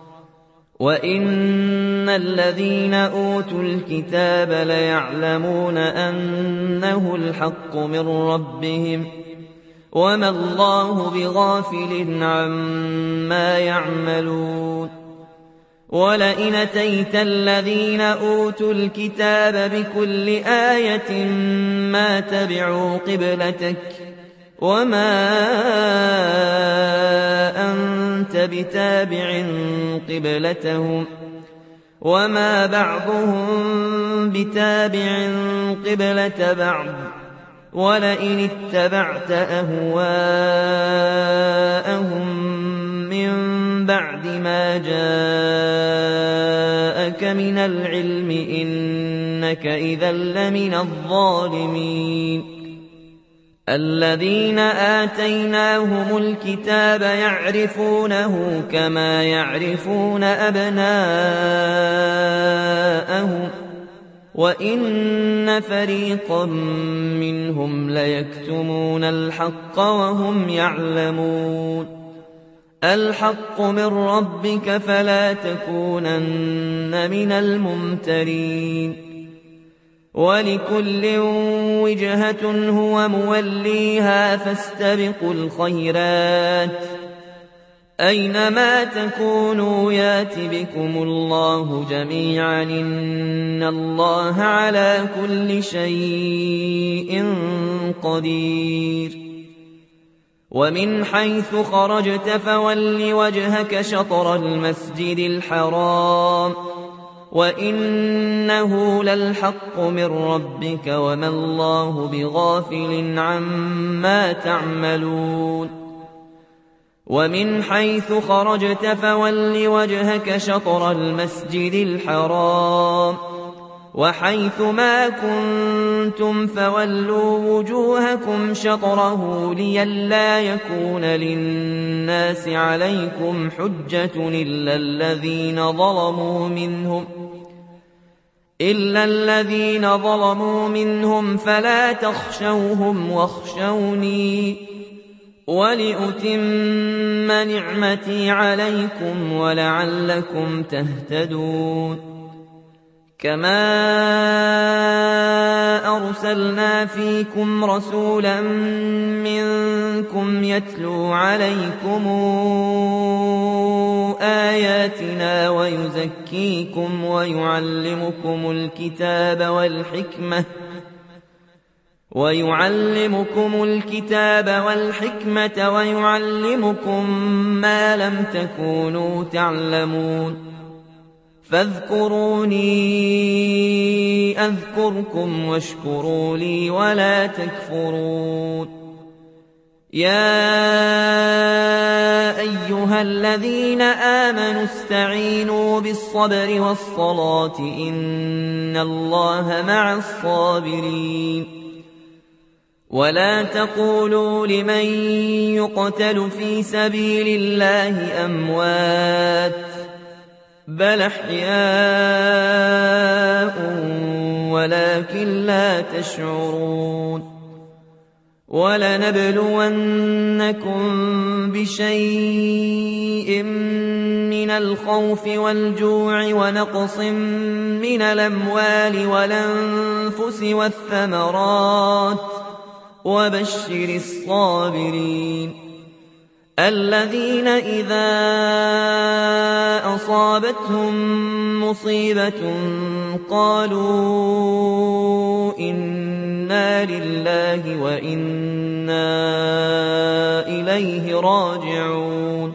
وإن الذين أوتوا الكتاب ليعلمون أنه الحق من ربهم وما الله بغافل عما يعملون ولئن أتيت الذين أوتوا الكتاب بكل آية ما تبعوا قبلتك وما أنت بتابع قبلتهم وما بعضهم بتابع قبلة بعض ولئن اتبعت أهواءهم من بعد ما جاءك من العلم إنك إذا لمن الظالمين الذين آتيناهم الكتاب يعرفونه كما يعرفون أبناءهم وإن فريقا منهم ليكتمون الحق وهم يعلمون الحق من ربك فلا تكونن من الممترين ولكل وجهة هو موليها فاستبقوا الخيرات أينما تكونوا يات بكم الله جميعا إن الله على كل شيء قدير ومن حيث خرجت فول وجهك شطر المسجد الحرام وإنه للحق من ربك وما الله بغافل عما تعملون ومن حيث خرجت فول وجهك شطر المسجد الحرام وحيث ما كنتم فولوا وجوهكم شطره لئلا يكون للناس عليكم حجة إلا الذين ظلموا منهم فلا تخشوهم واخشوني ولأتم نعمتي عليكم ولعلكم تهتدون كما أرسلنا فيكم رسولا منكم يتلو عليكم آياتنا ويزكيكم ويعلمكم الكتاب والحكمة ويعلمكم ما لم تكونوا تعلمون فاذكروني أذكركم واشكروا لي ولا تكفرون يا أيها الذين آمنوا استعينوا بالصبر والصلاة إن الله مع الصابرين ولا تقولوا لمن يقتل في سبيل الله أموات بل أحياء ولكن لا تشعرون وَلَنَبْلُوَنَّكُم بِشَيْءٍ مِّنَ الْخَوْفِ وَالْجُوعِ وَنَقْصٍ مِّنَ الْأَمْوَالِ وَالْأَنفُسِ وَالثَّمَرَاتِ وَبَشِّرِ الصَّابِرِينَ الَّذِينَ إِذَا أَصَابَتْهُم مُّصِيبَةٌ قَالُوا إِنَّا لِلَّهِ وَإِنَّا إِلَيْهِ راجعون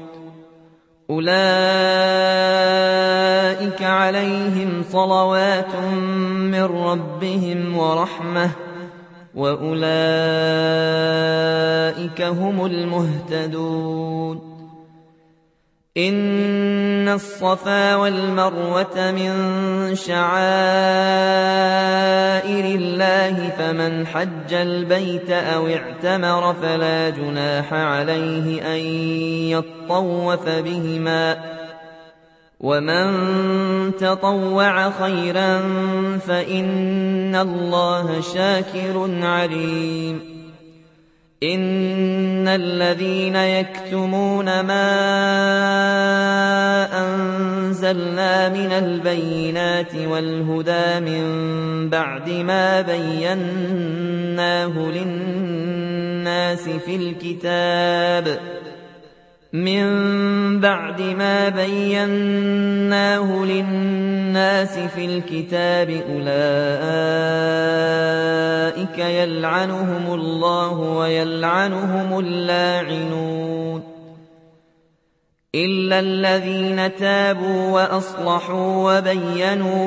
أُولَئِكَ عَلَيْهِمْ صَلَوَاتٌ مِّن رَّبِّهِمْ وَرَحْمَةٌ وَأُولَئِكَ هُمُ الْمُهْتَدُونَ إِنَّ الصَّفَا وَالْمَرْوَةَ مِن شَعَائِرِ اللَّهِ فَمَنْ حَجَّ الْبَيْتَ أَوِ اعْتَمَرَ فَلَا جُنَاحَ عَلَيْهِ أَن يَطَّوَّفَ بِهِمَا ۚ وَمَن تَطَوَّعَ خَيْرًا فَإِنَّ اللَّهَ شَاكِرٌ عَلِيمٌ إِنَّ الَّذِينَ يَكْتُمُونَ مَا أَنزَلْنَا مِنَ الْبَيِّنَاتِ وَالْهُدَىٰ مِن بَعْدِ ما بَيَّنَّاهُ لِلنَّاسِ فِي الْكِتَابِ أُولَٰئِكَ يَلْعَنُهُمُ اللَّهُ وَيَلْعَنُهُمُ اللاعنون إِلَّا الَّذِينَ تَابُوا وَأَصْلَحُوا وَبَيَّنُوا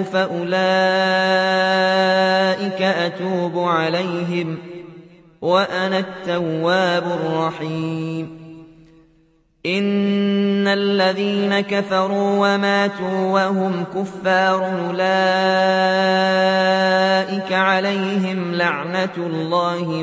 فَأُولَٰئِكَ أَتُوبُ عَلَيْهِمْ وَأَنَا التَّوَّابُ الرَّحِيمُ إِنَّ الَّذِينَ كَفَرُوا وَمَاتُوا وَهُمْ كُفَّارٌ أُولَٰئِكَ عَلَيْهِمْ لَعْنَةُ اللَّهِ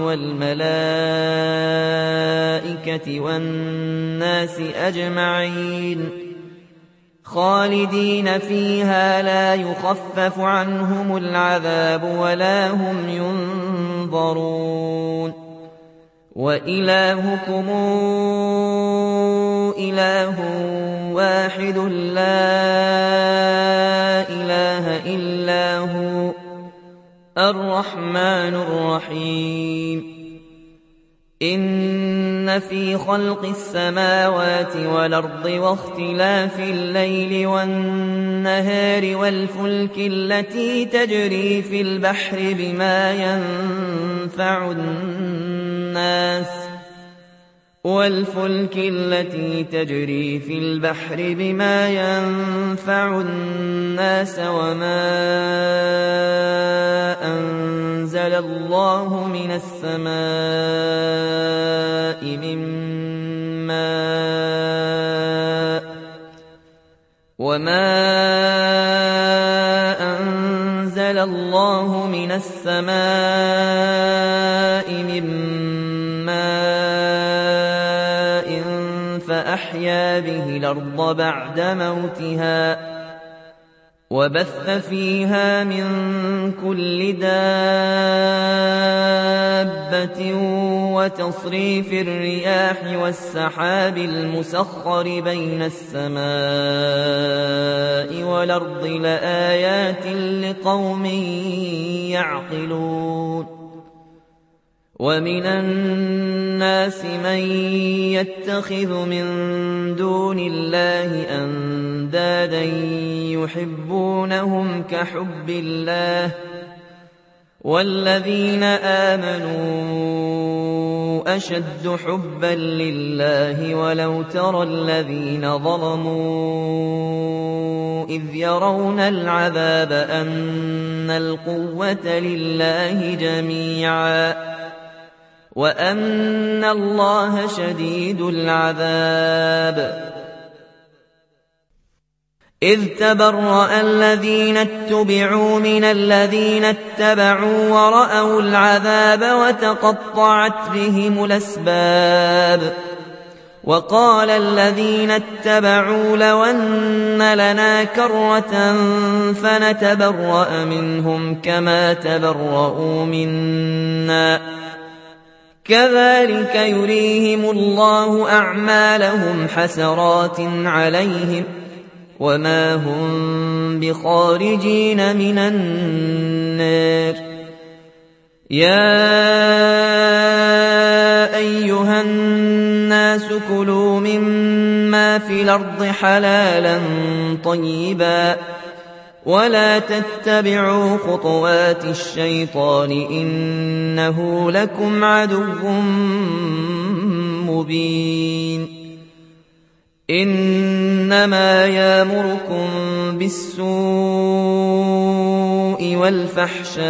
وَالْمَلَائِكَةِ وَالنَّاسِ أَجْمَعِينَ خَالِدِينَ فِيهَا لَا يُخَفَّفُ عَنْهُمُ الْعَذَابُ وَلَا هُمْ يُنظَرُونَ وَإِلَٰهُكُمْ إِلَٰهٌ وَاحِدٌ لَّا إِلَٰهَ إِلَّا هُوَ الرَّحْمَٰنُ الرَّحِيمُ إِنَّ فِي خَلْقِ السَّمَاوَاتِ وَالْأَرْضِ وَاخْتِلَافِ اللَّيْلِ وَالنَّهَارِ وَالْفُلْكِ الَّتِي تَجْرِي فِي الْبَحْرِ بِمَا يَنفَعُ النَّاسَ وَمَا أَنزَلَ اللَّهُ مِنَ السَّمَاءِ مِن مَّاءٍ فَأَحْيَا بِهِ الْأَرْضَ بَعْدَ مَوْتِهَا وَبَثَّ فِيهَا مِن كُلِّ دَابَّةٍ وَتَصْرِيفِ الرِّيَاحِ وَالسَّحَابِ الْمُسَخَّرِ بَيْنَ السَّمَاءِ وَالْأَرْضِ لَآيَاتٍ لِّقَوْمٍ يَعْقِلُونَ وَمِنَ النَّاسِ مَن يَتَّخِذُ مِن دُونِ اللَّهِ أَندَادًا يُحِبُّونَهُمْ كَحُبِّ اللَّهِ ۖ وَالَّذِينَ آمَنُوا أَشَدُّ حُبًّا لِّلَّهِ وَلَوْ تَرَى الَّذِينَ ظَلَمُوا إِذْ يَرَوْنَ الْعَذَابَ أَنَّ الْقُوَّةَ لِلَّهِ جَمِيعًا وَأَنَّ اللَّهَ شَدِيدُ الْعَذَابِ إِذْ تَبَرَّأَ الَّذِينَ اتُّبِعُوا مِنَ الَّذِينَ اتَّبَعُوا وَرَأَوُا الْعَذَابَ وَتَقَطَّعَتْ بِهِمُ الْأَسْبَابُ وَقَالَ الَّذِينَ اتَّبَعُوا لَوْ أَنَّ لَنَا كَرَّةً فَنَتَبَرَّأَ مِنْهُمْ كَمَا تَبَرَّءُوا مِنَّا كذلك يريهم الله أعمالهم حسرات عليهم وما هم بخارجين من النار. يا أيها الناس كلوا مما في الأرض حلالا طيبا ولا تتبعوا خطوات الشيطان إنه لكم عدو مبين. إنما يأمركم بالسوء والفحشاء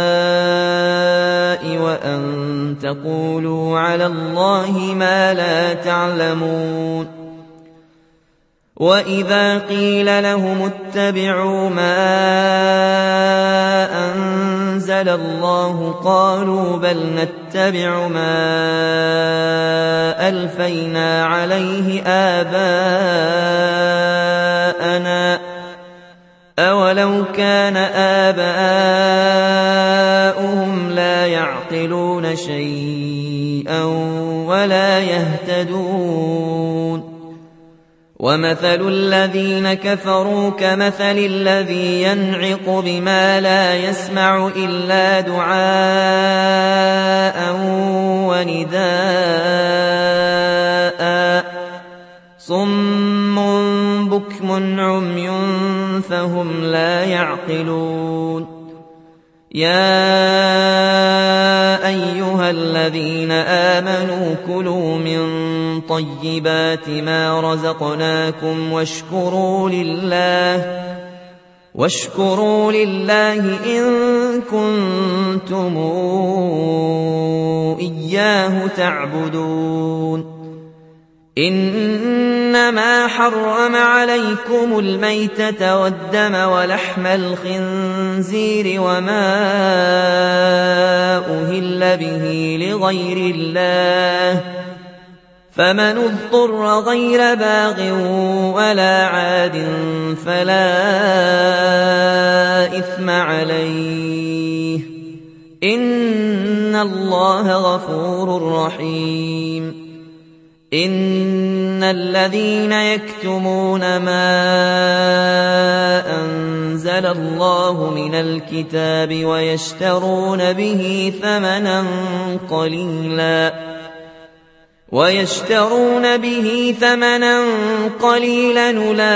وأن تقولوا على الله ما لا تعلمون. وإذا قيل لهم اتبعوا ما أنزل الله قالوا بل نتبع ما ألفينا عليه آباءنا أولو كان آباؤهم لا يعقلون شيئا ولا يهتدون. ومثل الذين كفروا كمثل الذي ينعق بما لا يسمع إلا دعاء ونداء صم بكم عمي فهم لا يعقلون. يا أيها الذين آمنوا كلوا من طيبات ما رزقناكم واشكروا لله إن كنتم إياه تعبدون. إنما حرم عليكم الميتة والدم ولحم الخنزير وما أهل به لغير الله فمن اضطر غير باغ ولا عاد فلا إثم عليه إن الله غفور رحيم. إن الذين يكتمون ما أنزل الله من الكتاب ويشترون به ثمنا قليلا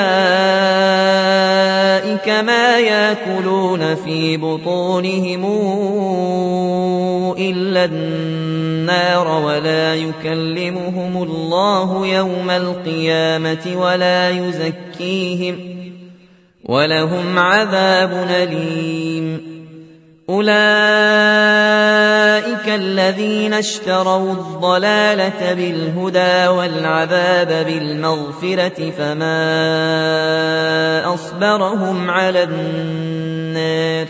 أولئك ما يأكلون في بطونهم إلا النار ولا يكلمهم الله يوم القيامة ولا يزكيهم ولهم عذاب أليم. أولئك الذين اشتروا الضلالة بالهدى والعذاب بالمغفرة فما أصبرهم على النار.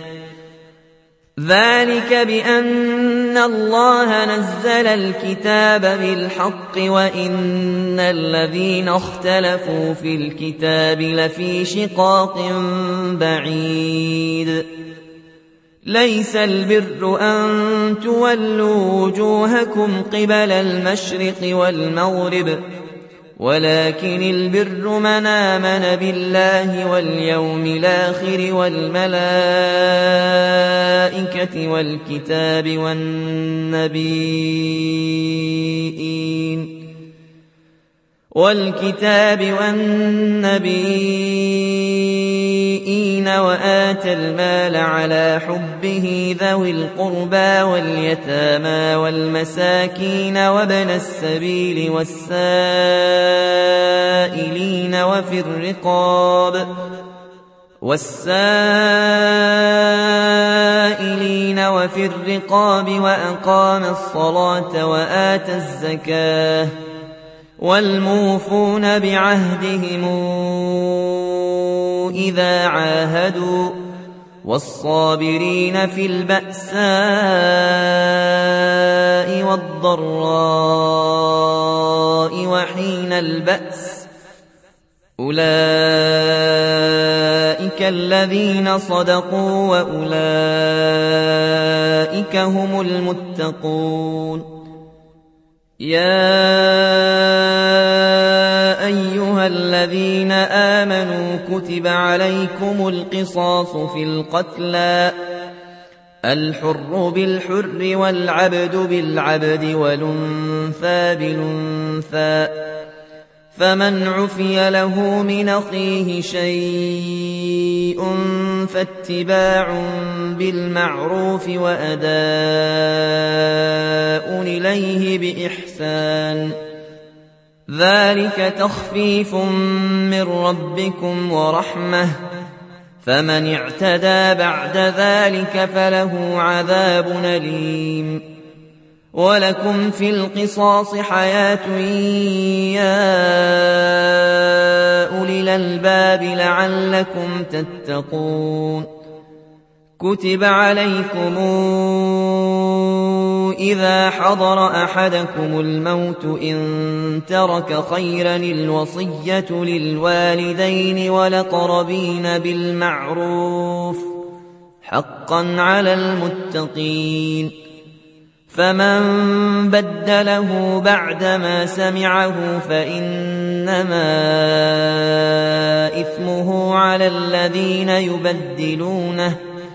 ذلك بأن الله نزل الكتاب بالحق وإن الذين اختلفوا في الكتاب لفي شقاق بعيد. ليس البر أن تولوا وجوهكم قبل المشرق والمغرب ولكن البر من آمن بالله واليوم الآخر والملائكة والكتاب والنبيين وآتى المال على حبه ذوي القربى واليتامى والمساكين وابن السبيل والسائلين وفي الرقاب وأقام الصلاة وآتى الزكاة والموفون بعهدهم إذا عاهدوا والصابرين في البأساء والضراء وحين البأس أولئك الذين صدقوا وأولئك هم المتقون. يا أيها الذين آمنوا كتب عليكم القصاص في القتلى الحر بالحر والعبد بالعبد والأنثى بالأنثى فمن عفي له من أخيه شيء فاتباع بالمعروف وأداء إليه بإحسان ذلك تخفيف من ربكم ورحمة فمن اعتدى بعد ذلك فله عذاب أليم ولكم في القصاص حياة يا أولي الألباب لعلكم تتقون كتب عليكم إذا حضر أحدكم الموت إن ترك خيرا الوصية للوالدين والأقربين بالمعروف حقا على المتقين فمن بدله بعدما سمعه فإنما إثمه على الذين يبدلونه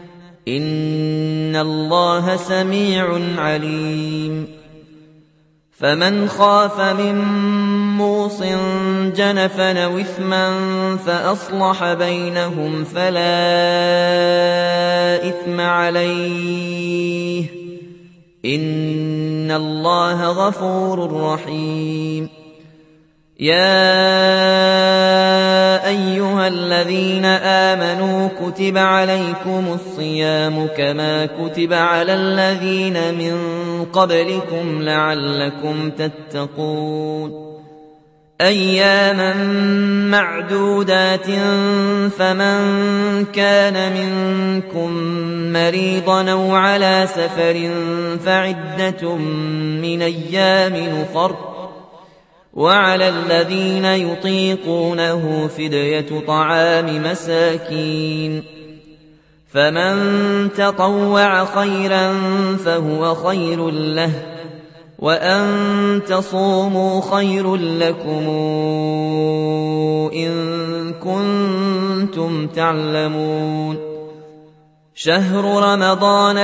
إن الله سميع عليم فمن خاف من موص جنفا أو إثما فأصلح بينهم فلا إثم عليه إن الله غفور رحيم يا أيها الذين آمنوا كتب عليكم الصيام كما كتب على الذين من قبلكم لعلكم تتقون أياما معدودات فمن كان منكم مريضا أو على سفر فعدة من أيام أخر وعلى الذين يطيقونه فدية طعام مساكين فمن تطوع خيرا فهو خير له وأن تصوموا خير لكم إن كنتم تعلمون شهر رمضان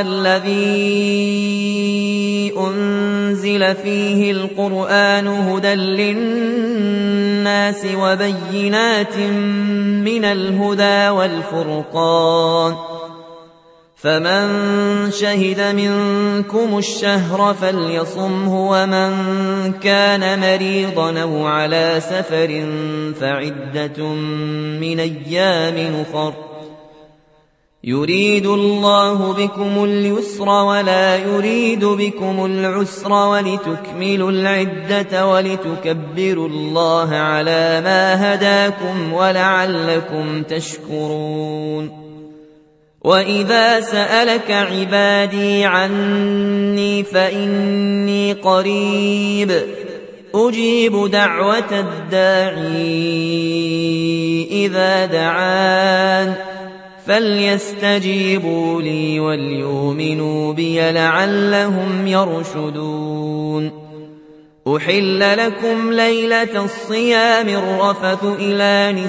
الذي أنزل فيه القرآن هدى للناس وبينات من الهدى والفرقان فمن شهد منكم الشهر فليصمه ومن كان مريضا أو على سفر فعدة من أيام أخر يريد الله بكم اليسر ولا يريد بكم العسر ولتكملوا العدة ولتكبروا الله على ما هداكم ولعلكم تشكرون وإذا سألك عبادي عني فإني قريب أجيب دعوة الداعي إذا دعان فليستجيبوا لي وليؤمنوا بي لعلهم يرشدون أحل لكم ليلة الصيام الرفث إلى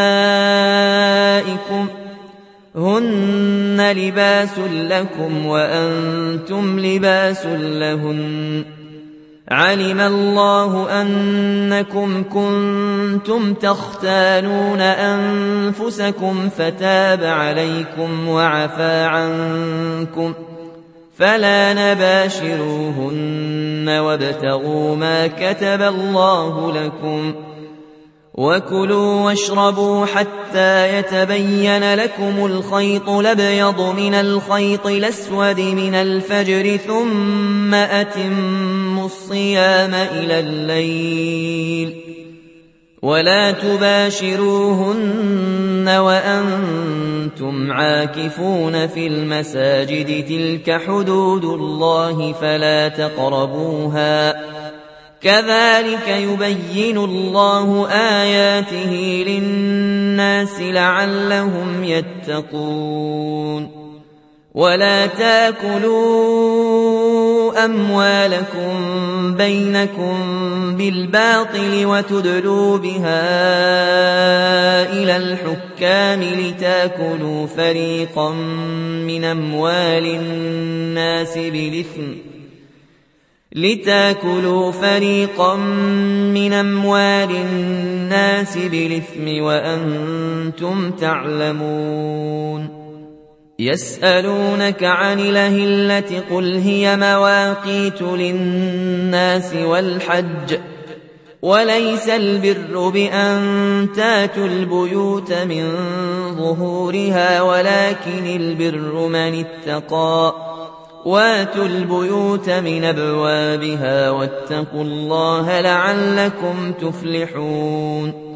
نسائكم هن لباس لكم وأنتم لباس لهن علم الله أنكم كنتم تختانون أنفسكم فتاب عليكم وعفى عنكم فلا نباشروهن وابتغوا ما كتب الله لكم وكلوا واشربوا حتى يتبين لكم الخيط الأبيض من الخيط الأسود من الفجر ثم أتموا الصيام إلى الليل ولا تباشروهن وأنتم عاكفون في المساجد تلك حدود الله فلا تقربوها كذلك يبين الله آياته للناس لعلهم يتقون ولا تاكلوا أموالكم بينكم بالباطل وتدلوا بها إلى الحكام لتأكلوا فريقا من أموال الناس بالإثم وأنتم تعلمون. يسألونك عن الأهلة قل هي مواقيت للناس والحج وليس البر بأن تاتوا البيوت من ظهورها ولكن البر من اتقى واتوا البيوت من أبوابها واتقوا الله لعلكم تفلحون.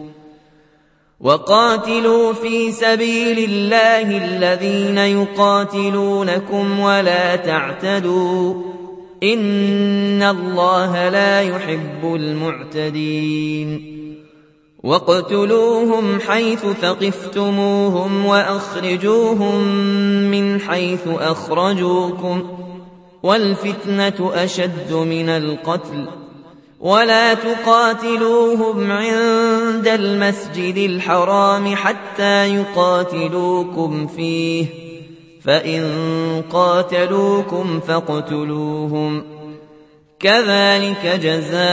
وقاتلوا في سبيل الله الذين يقاتلونكم ولا تعتدوا إن الله لا يحب المعتدين. واقتلوهم حيث ثقفتموهم وأخرجوهم من حيث أخرجوكم والفتنة أشد من القتل ولا تقاتلوهم عند المسجد الحرام حتى يقاتلوكم فيه فإن قاتلوكم فاقتلوهم كذلك جزاء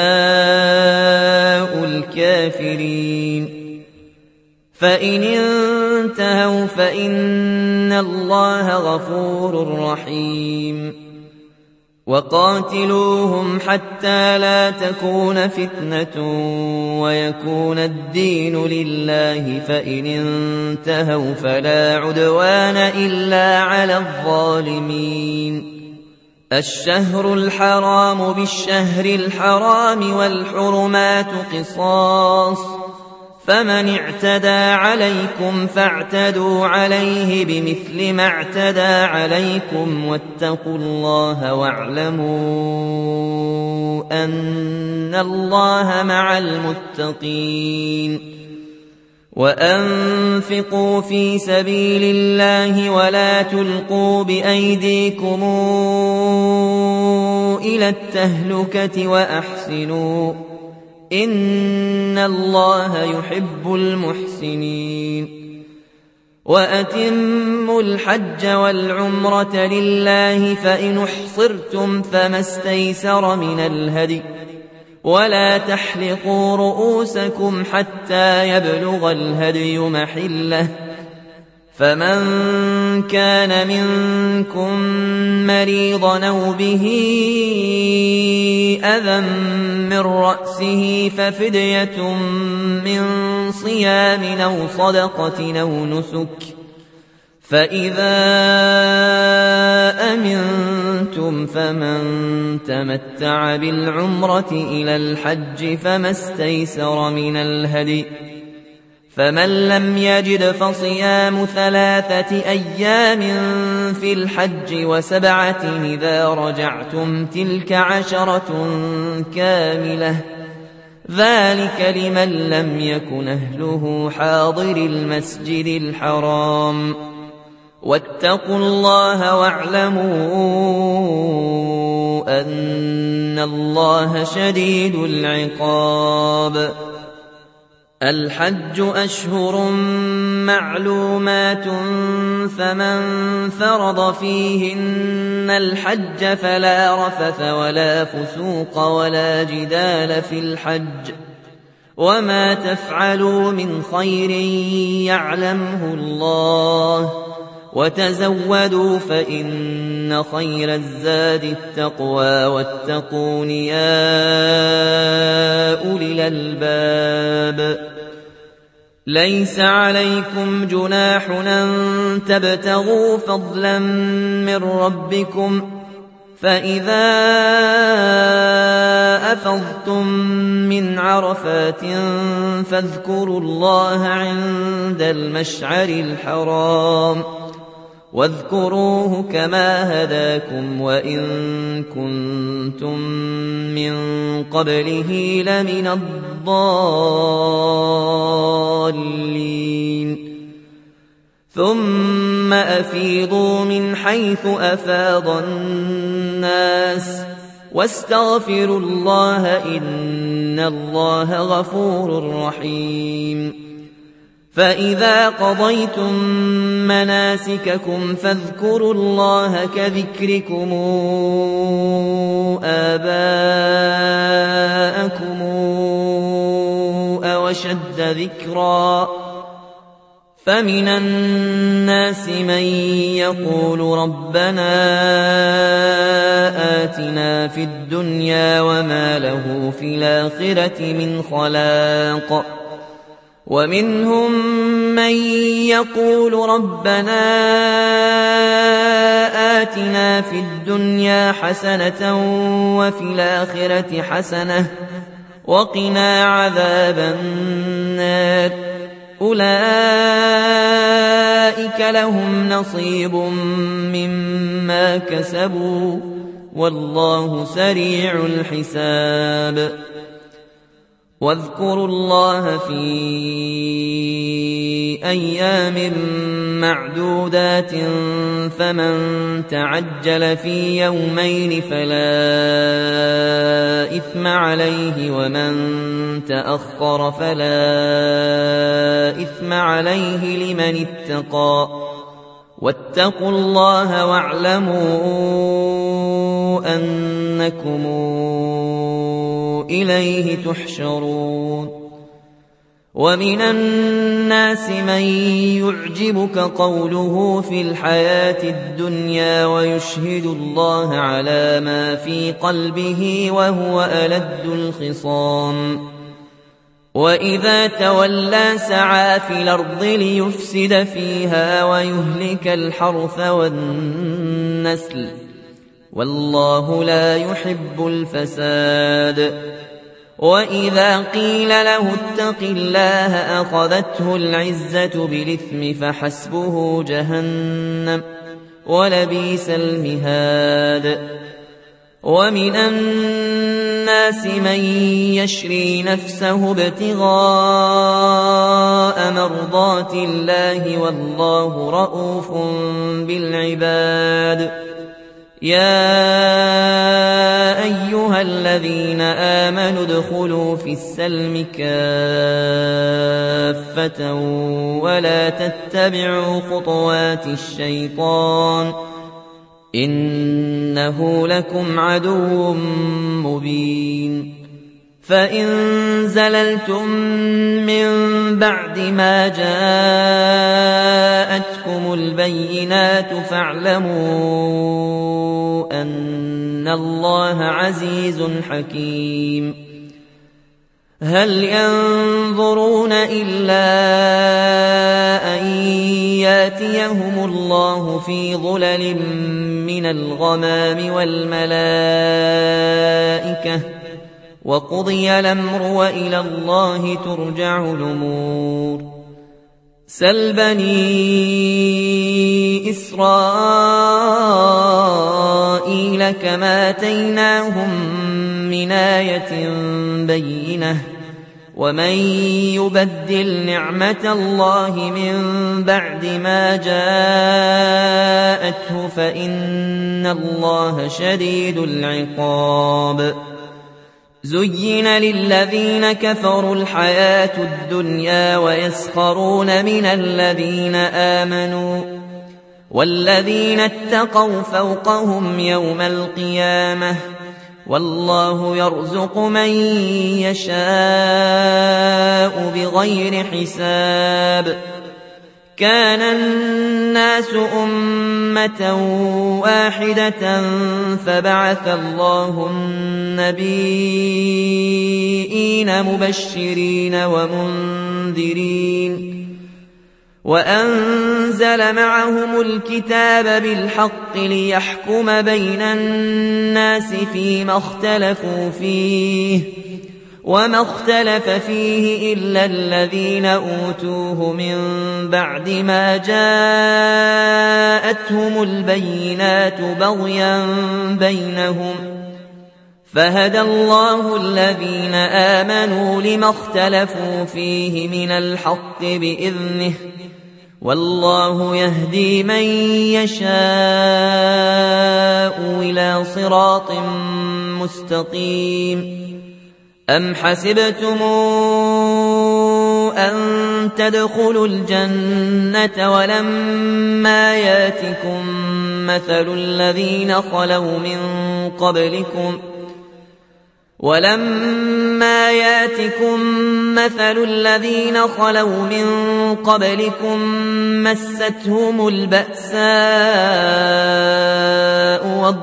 الكافرين. فإن انتهوا فإن الله غفور رحيم. وقاتلوهم حتى لا تكون فتنة ويكون الدين لله فإن انتهوا فلا عدوان إلا على الظالمين. الشهر الحرام بالشهر الحرام والحرمات قصاص فمن اعتدى عليكم فاعتدوا عليه بمثل ما اعتدى عليكم واتقوا الله واعلموا أن الله مع المتقين. وأنفقوا في سبيل الله ولا تلقوا بأيديكم إلى التهلكة وأحسنوا إن الله يحب المحسنين. وأتموا الحج والعمرة لله فإن احصرتم فما استيسر من الهدي ولا تحلقوا رؤوسكم حتى يبلغ الهدي محله فمن كان منكم مريضا أو به أذى من رأسه ففدية من صيام أو صدقة أو نسك فإذا أمنتم فمن تمتع بالعمرة إلى الحج فما استيسر من الهدي فمن لم يجد فصيام 3 أيام في الحج و7 إذا رجعتم تلك 10 كاملة ذلك لمن لم يكن أهله حاضر المسجد الحرام واتقوا الله واعلموا أن الله شديد العقاب. الحج أشهر معلومات فمن فرض فيهن الحج فلا رفث ولا فسوق ولا جدال في الحج وما تفعلوا من خير يعلمه الله وتزودوا فإن خير الزاد التقوى واتقون يا أولي الألباب. ليس عليكم جناح أن تبتغوا فضلا من ربكم فإذا أفضتم من عرفات فاذكروا الله عند المشعر الحرام واذكروه كما هداكم وإن كنتم من قبله لمن الضالين. ثم أفيضوا من حيث أفاض الناس واستغفروا الله إن الله غفور رحيم فإذا قضيتم مناسككم فاذكروا الله كذكركم آباءكم أو أشد ذكرا فمن الناس من يقول ربنا آتنا في الدنيا وما له في الآخرة من خلاق ومنهم من يقول ربنا آتنا في الدنيا حسنة وفي الآخرة حسنة وقنا عذاب النار أولئك لهم نصيب مما كسبوا والله سريع الحساب واذكروا الله في أيام معدودات فمن تعجل في يومين فلا إثم عليه ومن تأخر فلا إثم عليه لمن اتقى واتقوا الله واعلموا أنكم إليه تحشرون ومن الناس من يعجبك قوله في الحياة الدنيا ويشهد الله على ما في قلبه وهو ألد الخصام وإذا تولى سعى في الأرض ليفسد فيها ويهلك الحرث والنسل والله لا يحب الفساد وإذا قيل له اتق الله أخذته العزة بالإثم فحسبه جهنم ولبئس المهاد ومن الناس من يشري نفسه ابتغاء مرضات الله والله رءوف بالعباد يا أيها الذين آمنوا ادخلوا في السلم كافة ولا تتبعوا خطوات الشيطان إنه لكم عدو مبين فإن زللتم من بعد ما جاءتكم البينات فاعلموا أن الله عزيز حكيم هل ينظرون إلا أن ياتيهم الله في ظلل من الغمام والملائكة وقضي الأمر وإلى الله ترجع الأمور سل بني إسرائيل كما آتيناهم من آية بينة ومن يبدل نعمة الله من بعد ما جاءته فإن الله شديد العقاب زين للذين كفروا الحياة الدنيا ويسخرون من الذين آمنوا والذين اتقوا فوقهم يوم القيامة والله يرزق من يشاء بغير حساب كان الناس أمة واحدة فبعث الله النبيين مبشرين ومنذرين وأنزل معهم الكتاب بالحق ليحكم بين الناس فيما اختلفوا فيه وما اختلف فيه إلا الذين أوتوه من بعد ما جاءتهم البينات بغيا بينهم فهدى الله الذين آمنوا لما اختلفوا فيه من الحق بإذنه والله يهدي من يشاء إلى صراط مستقيم أم حسبتم أن تدخلوا الجنة ولما ياتكم مثل الذين خلوا من قبلكم مستهم البأساء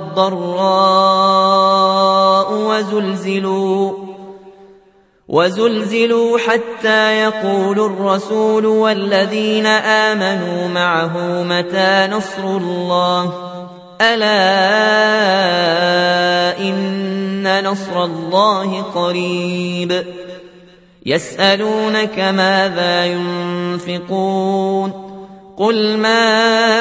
والضراء وزلزلوا حتى يقول الرسول والذين آمنوا معه متى نصر الله ألا إن نصر الله قريب يسألونك ماذا ينفقون قل ما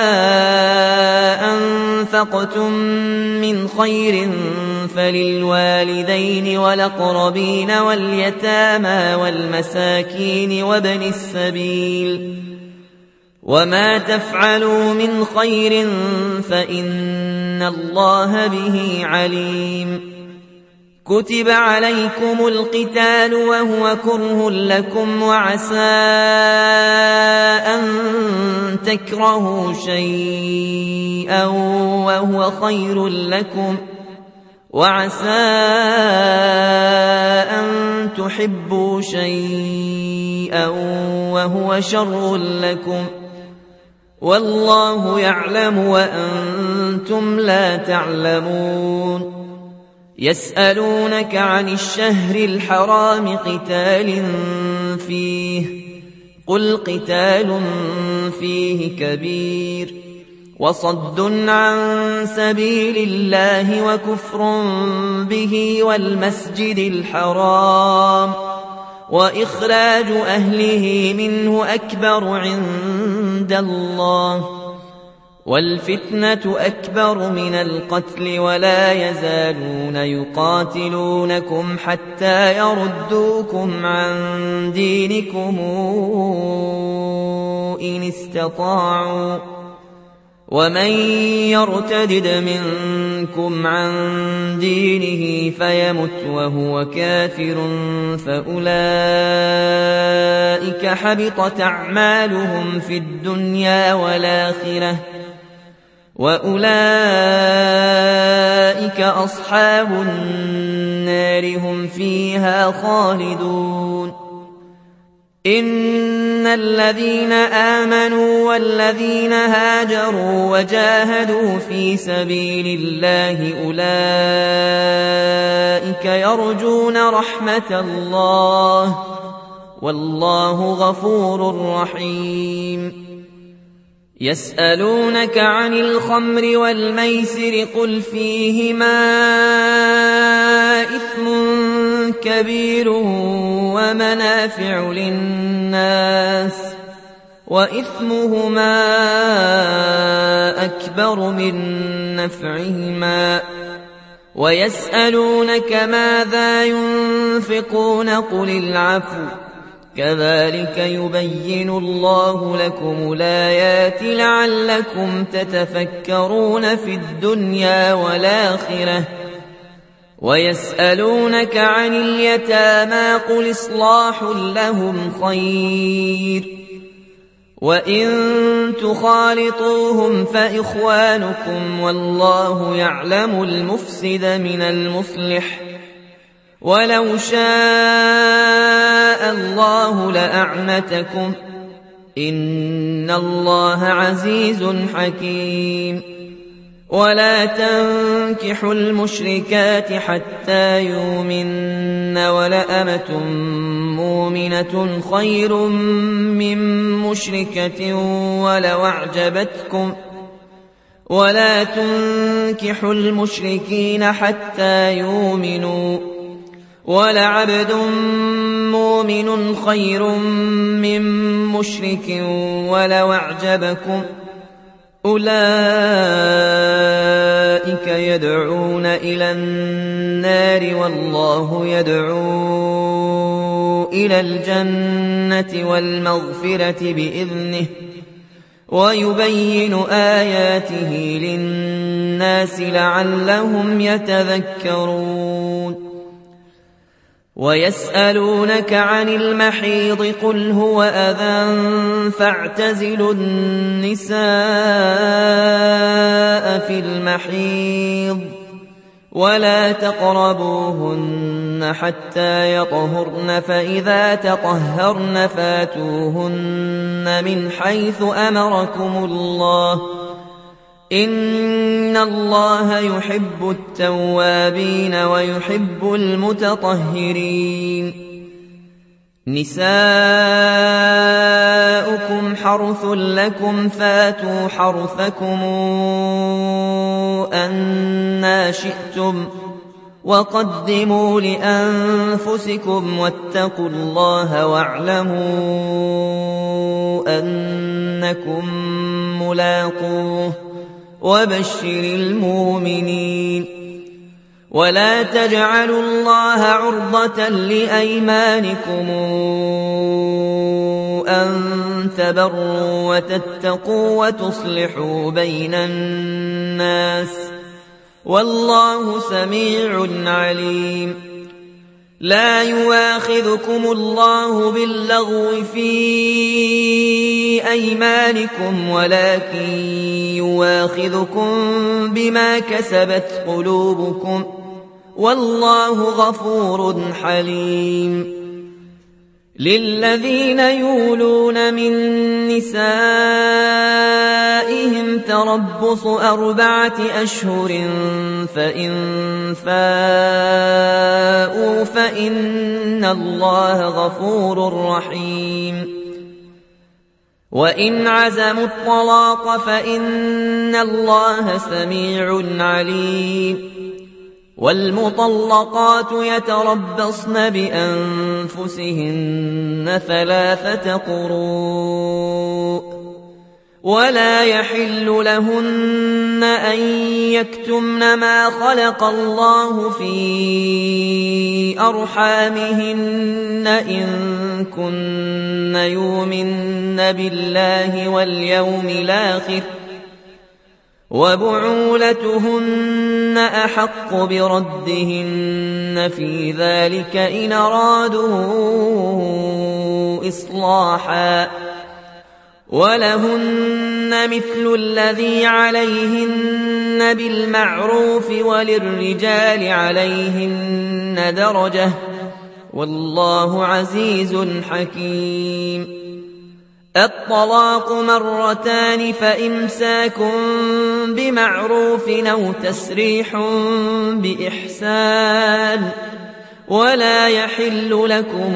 أنفقتم من خير فللوالدين والأقربين واليتامى والمساكين وابن السبيل وما تفعلوا من خير فإن الله به عليم كتب عليكم القتال وهو كره لكم وعسى أن تكرهوا شيئا وهو خير لكم وعسى أن تحبوا شيئا وهو شر لكم والله يعلم وأنتم لا تعلمون يسألونك عن الشهر الحرام قتال فيه قل قتال فيه كبير وصد عن سبيل الله وكفر به والمسجد الحرام وإخراج أهله منه أكبر عند الله والفتنة أكبر من القتل ولا يزالون يقاتلونكم حتى يردوكم عن دينكم إن استطاعوا ومن يرتدد منكم عن دينه فيمت وهو كافر فأولئك حبطت أعمالهم في الدنيا والآخرة وأولئك أصحاب النار هم فيها خالدون إن الذين آمنوا والذين هاجروا وجاهدوا في سبيل الله أولئك يرجون رحمة الله والله غفور رحيم يسألونك عن الخمر والميسر قل فيهما إثم كبير ومنافع للناس وإثمهما أكبر من نفعهما ويسألونك ماذا ينفقون قل العفو كذلك يبين الله لكم الآيات لعلكم تتفكرون في الدنيا والآخرة ويسألونك عن اليتامى قل إصلاح لهم خير وإن تخالطوهم فإخوانكم والله يعلم المفسد من المصلح ولو شاء الله لأعنتكم إن الله عزيز حكيم ولا تنكحوا المشركات حتى يؤمن ولأمة مؤمنة خير من مشركة ولو أعجبتكم ولا تنكحوا المشركين حتى يؤمنوا ولعبد مؤمن خير من مشرك ولو أعجبكم أولئك يدعون إلى النار والله يدعو إلى الجنة والمغفرة بإذنه ويبين آياته للناس للناس لعلهم يتذكرون ويسألونك عن المحيض قل هو أذى فاعتزلوا النساء في المحيض ولا تقربوهن حتى يطهرن فإذا تطهرن فاتوهن من حيث أمركم الله إن الله يحب التوابين ويحب المتطهرين نساؤكم حرث لكم فاتوا حرثكم أنى شئتم وقدموا لأنفسكم واتقوا الله واعلموا أنكم ملاقوه وبشر المؤمنين ولا تجعلوا الله عرضة لأيمانكم أن تبروا وتتقوا وتصلحوا بين الناس والله سميع عليم لا يؤاخذكم الله باللغو في أيمانكم ولكن يؤاخذكم بما كسبت قلوبكم والله غفور حليم للذين يولون من نسائهم تربص 4 أشهر فإن فاءوا فإن الله غفور رحيم وإن عزموا الطلاق فإن الله سميع عليم والمطلقات يتربصن بأنفسهن 3 قروء ولا يحل لهن أن يكتمن ما خلق الله في أرحامهن إن كن يؤمن بالله واليوم الآخر وبعولتهن أحق بردهن في ذلك إن أرادوا إصلاحا ولهن مثل الذي عليهن بالمعروف وللرجال عليهن درجة والله عزيز حكيم الطلاق 2 فإمساك بمعروف أو تسريح بإحسان ولا يحل لكم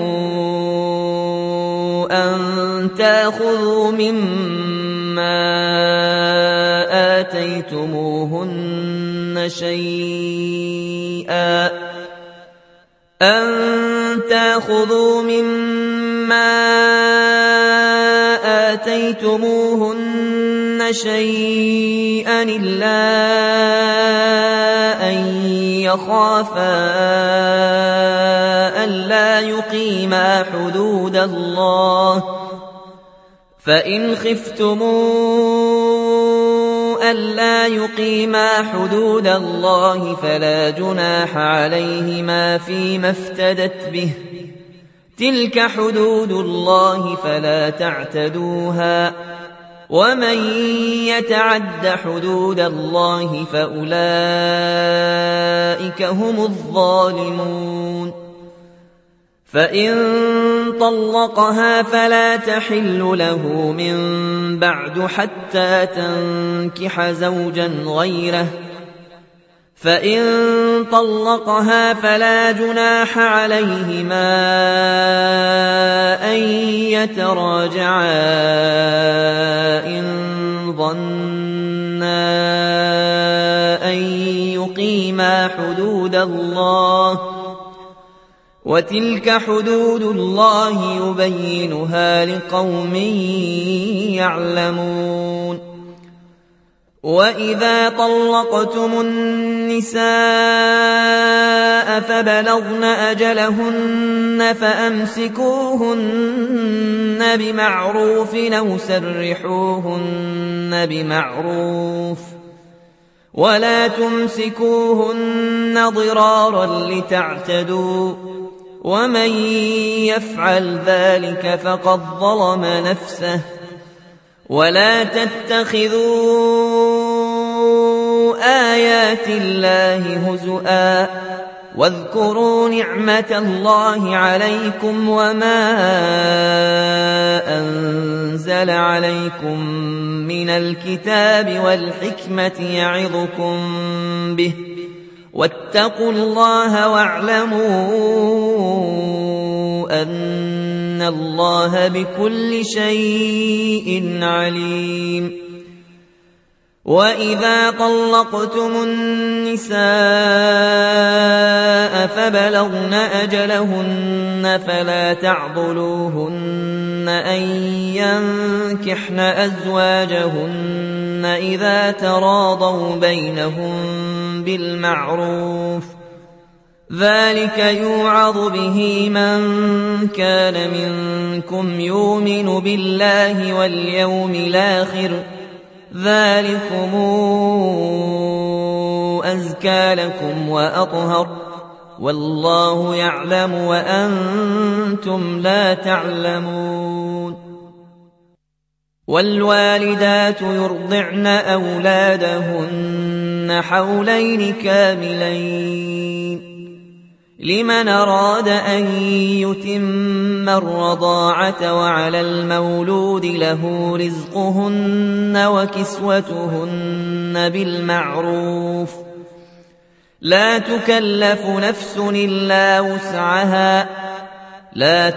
أن تأخذوا مما آتيتموهن شيئا إلا أن يخافا ألا يقيما حدود الله فإن خفتموا ألا يقيما حدود الله فلا جناح عليهما فيما افتدت به تلك حدود الله فلا تعتدوها ومن يتعد حدود الله فأولئك هم الظالمون فإن طلقها فلا تحل له من بعد حتى تنكح زوجا غيره فإن طلقها فلا جناح عليهما أن يتراجعا إن ظنا أن يقيما حدود الله وتلك حدود الله يبينها لقوم يعلمون وإذا طلقتم النساء فبلغن أجلهن فأمسكوهن بمعروف أو سرحوهن بمعروف ولا تمسكوهن ضرارا لتعتدوا ومن يفعل ذلك فقد ظلم نفسه ولا تتخذوا آيات الله هزؤا واذكروا نعمة الله عليكم وما أنزل عليكم من الكتاب والحكمة يعظكم به واتقوا الله واعلموا أن الله بكل شيء عليم وإذا طلقتم النساء فبلغن أجلهن فلا تعضلوهن أن ينكحن أزواجهن إذا تراضوا بينهم بالمعروف ذلك يوعظ به من كان منكم يؤمن بالله واليوم الآخر ذلكم أزكى لكم وأطهر والله يعلم وأنتم لا تعلمون والوالدات يرضعن أولادهن حولين كاملين لمن أراد أن يتم الرضاعة وعلى المولود له رزقهن وكسوتهن بالمعروف لا تكلف نفس إلا وسعها لا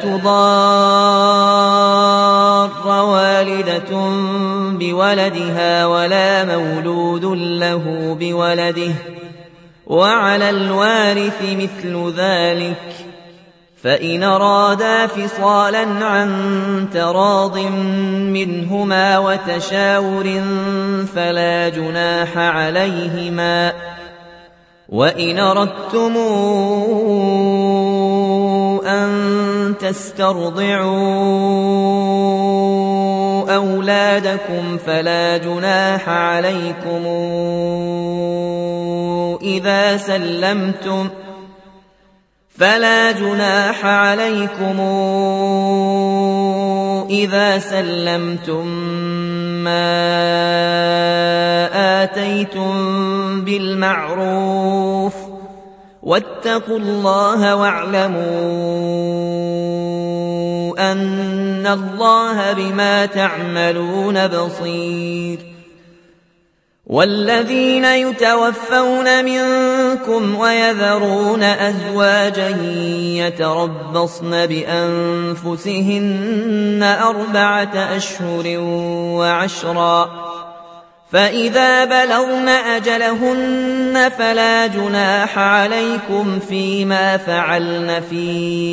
تضار والدة بولدها ولا مولود له بولده وعلى الوارث مثل ذلك فإن أرادا فصالا عن تراض منهما وتشاور فلا جناح عليهما وإن أردتم أن تسترضعوا أولادكم فلا جناح عليكم إذا سلمتم ما آتيتم بالمعروف واتقوا الله واعلموا أن الله بما تعملون بصير والذين يتوفون منكم ويذرون أزواجا يتربصن بأنفسهن 4 أشهر وعشرا فإذا بلغن أجلهن فلا جناح عليكم فيما فعلن في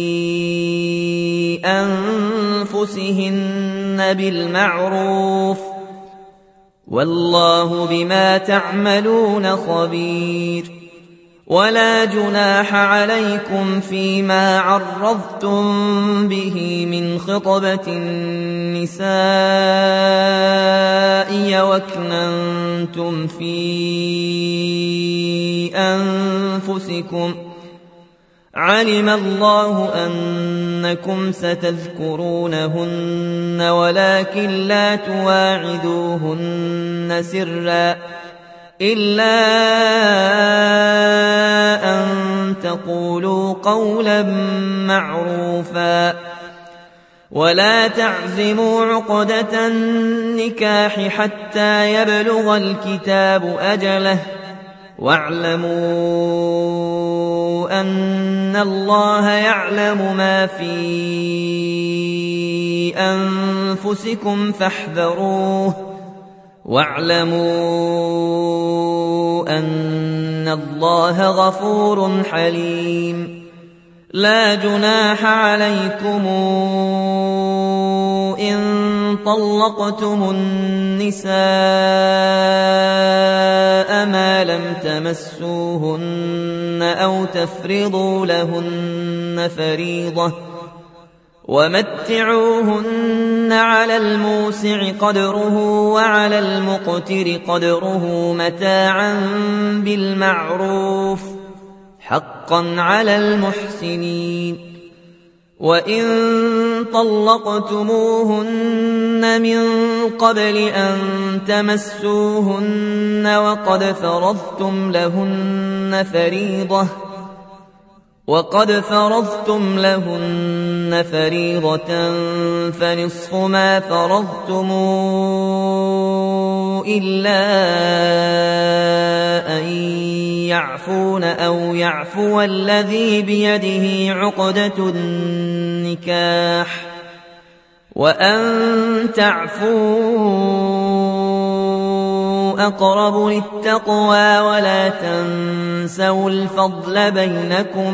أنفسهن بالمعروف والله بما تعملون خبير ولا جناح عليكم فيما عرضتم به من خطبة النساء وأكننتم في أنفسكم علم الله أنكم ستذكرونهن ولكن لا تواعدوهن سرا إلا أن تقولوا قولا معروفا ولا تعزموا عقدة النكاح حتى يبلغ الكتاب أجله واعلموا أن الله يعلم ما في أنفسكم فاحذروه واعلموا أن الله غفور حليم لا جناح عليكم إن طلقتم النساء ما لم تمسوهن أو تفرضوا لهن فريضة ومتعوهن على الموسع قدره وعلى المقتر قدره متاعا بالمعروف حقا على المحسنين. وإن طلقتموهن من قبل أن تمسوهن وقد فرضتم لهن فريضة فنصف ما فرضتم إلا أن يعفون أو يعفو الذي بيده عقدة النكاح وأن تعفوا أقرب للتقوى ولا تنسوا الفضل بينكم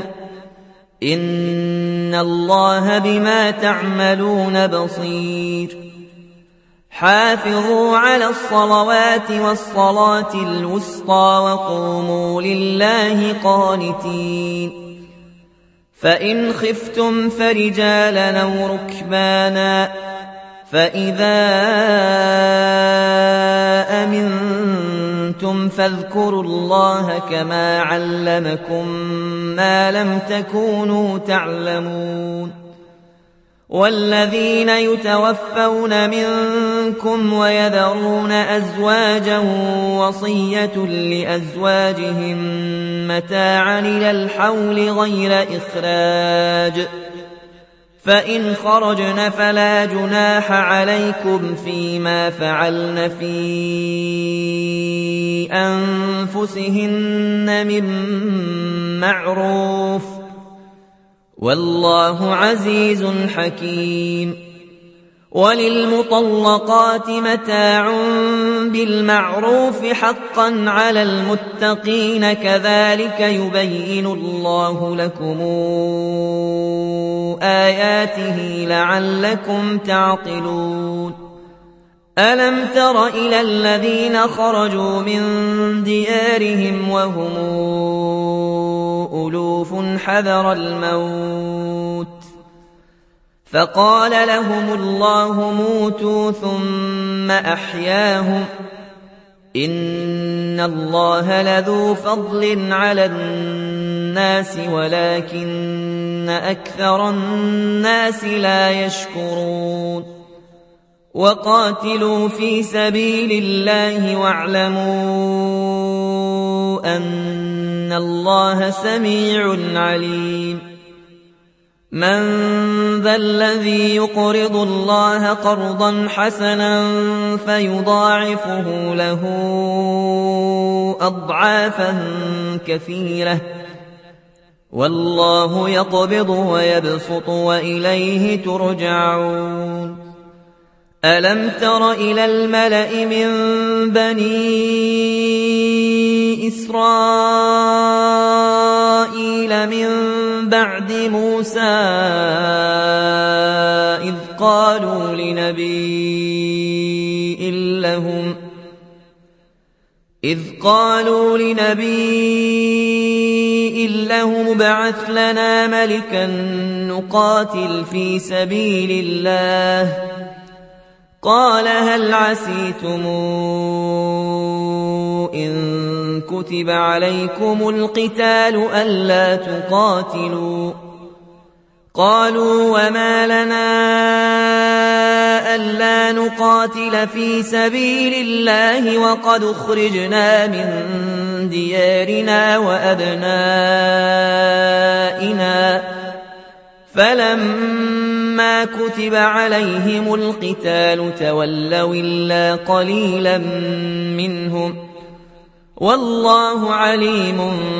إن الله بما تعملون بصير. حافظوا على الصلوات والصلاة الوسطى وقوموا لله قانتين. فإن خفتم فرجالا أو ركبانا فإذا أمنتم فاذكروا الله كما علمكم ما لم تكونوا تعلمون. والذين يتوفون منكم ويذرون أزواجا وصية لأزواجهم متاعا إلى الحول غير إخراج فإن خرجن فلا جناح عليكم فيما فعلن في أنفسهن من معروف والله عزيز حكيم. وللمطلقات متاع بالمعروف حقا على المتقين كذلك يبين الله لكم آياته لعلكم تعقلون. ألم تر إلى الذين خرجوا من ديارهم وهم ألوف حذر الموت فقال لهم الله موتوا ثم أحياهم إن الله لذو فضل على الناس ولكن أكثر الناس لا يشكرون. وقاتلوا في سبيل الله واعلموا أن الله سميع عليم. من ذا الذي يقرض الله قرضا حسنا فيضاعفه له أضعافا كثيرة والله يقبض ويبسط وإليه ترجعون. ألم تر إلى الملأ من بني إسرائيل من بعد موسى إذ قالوا لنبي لهم ابعث لنا ملكا نقاتل في سبيل الله قال هل عسيتم إن كتب عليكم القتال ألا تقاتلوا قالوا وما لنا ألا نقاتل في سبيل الله وقد أخرجنا من ديارنا وأبنائنا فلما كتب عليهم القتال تولوا إلا قليلا منهم والله عليم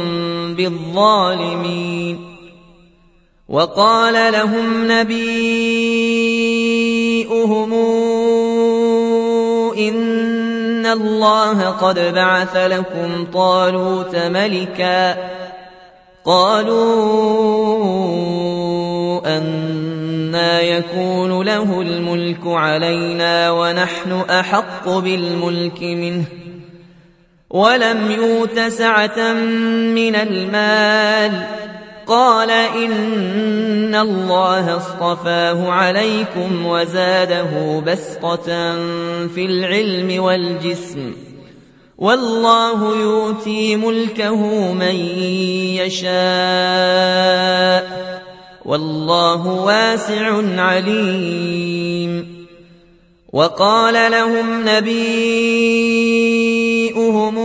بالظالمين. وقال لهم نبيؤهم إن الله قد بعث لكم طالوت ملكا قالوا أنى يكون له الملك علينا ونحن أحق بالملك منه ولم يؤت سعة من المال قال إن إن الله اصطفاه عليكم وزاده بسطة في العلم والجسم والله يؤتي ملكه من يشاء والله واسع عليم وقال لهم نبيئهم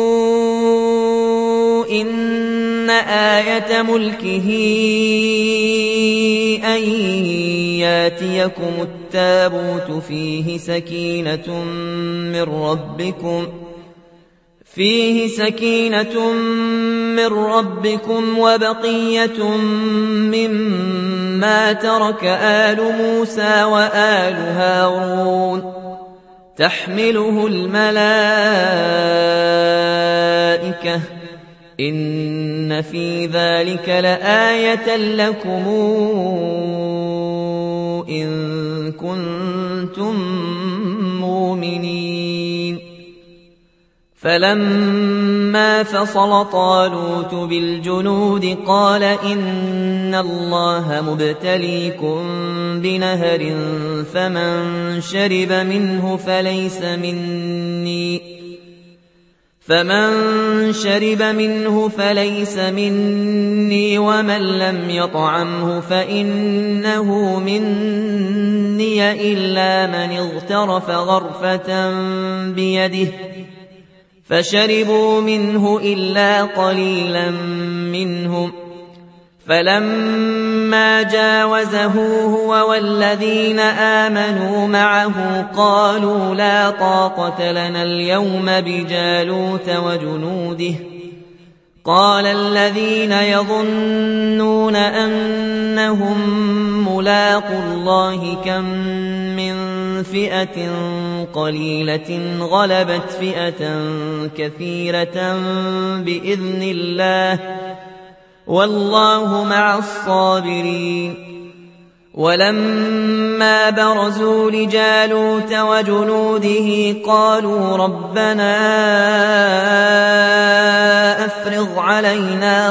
إن آية ملكه أن ياتيكم التابوت فيه سكينة من ربكم وبقية مما ترك آل موسى وآل هارون تحمله الملائكة إن في ذلك لآية لكم إن كنتم مؤمنين فلما فصل طالوت بالجنود قال إن الله مبتليكم بنهر فمن شرب منه فليس مني ومن لم يطعمه فإنه مني إلا من اغترف غرفة بيده فشربوا منه إلا قليلا منهم فلما جاوزه هو والذين آمنوا معه قالوا لا طاقة لنا اليوم بجالوت وجنوده قال الذين يظنون أنهم ملاقو الله كم من فئة قليلة غلبت فئة كثيرة بإذن الله والله مع الصابرين ولما برزوا لجالوت وجنوده قالوا ربنا أفرغ علينا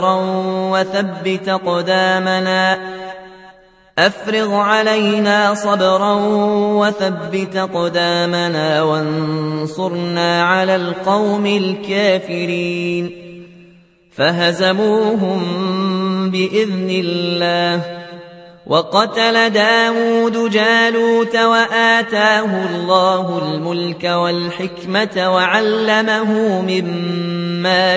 صبرا وثبت أقدامنا وانصرنا على القوم الكافرين فهزموهم بإذن الله وقتل داود جالوت وآتاه الله الملك والحكمة وعلمه مما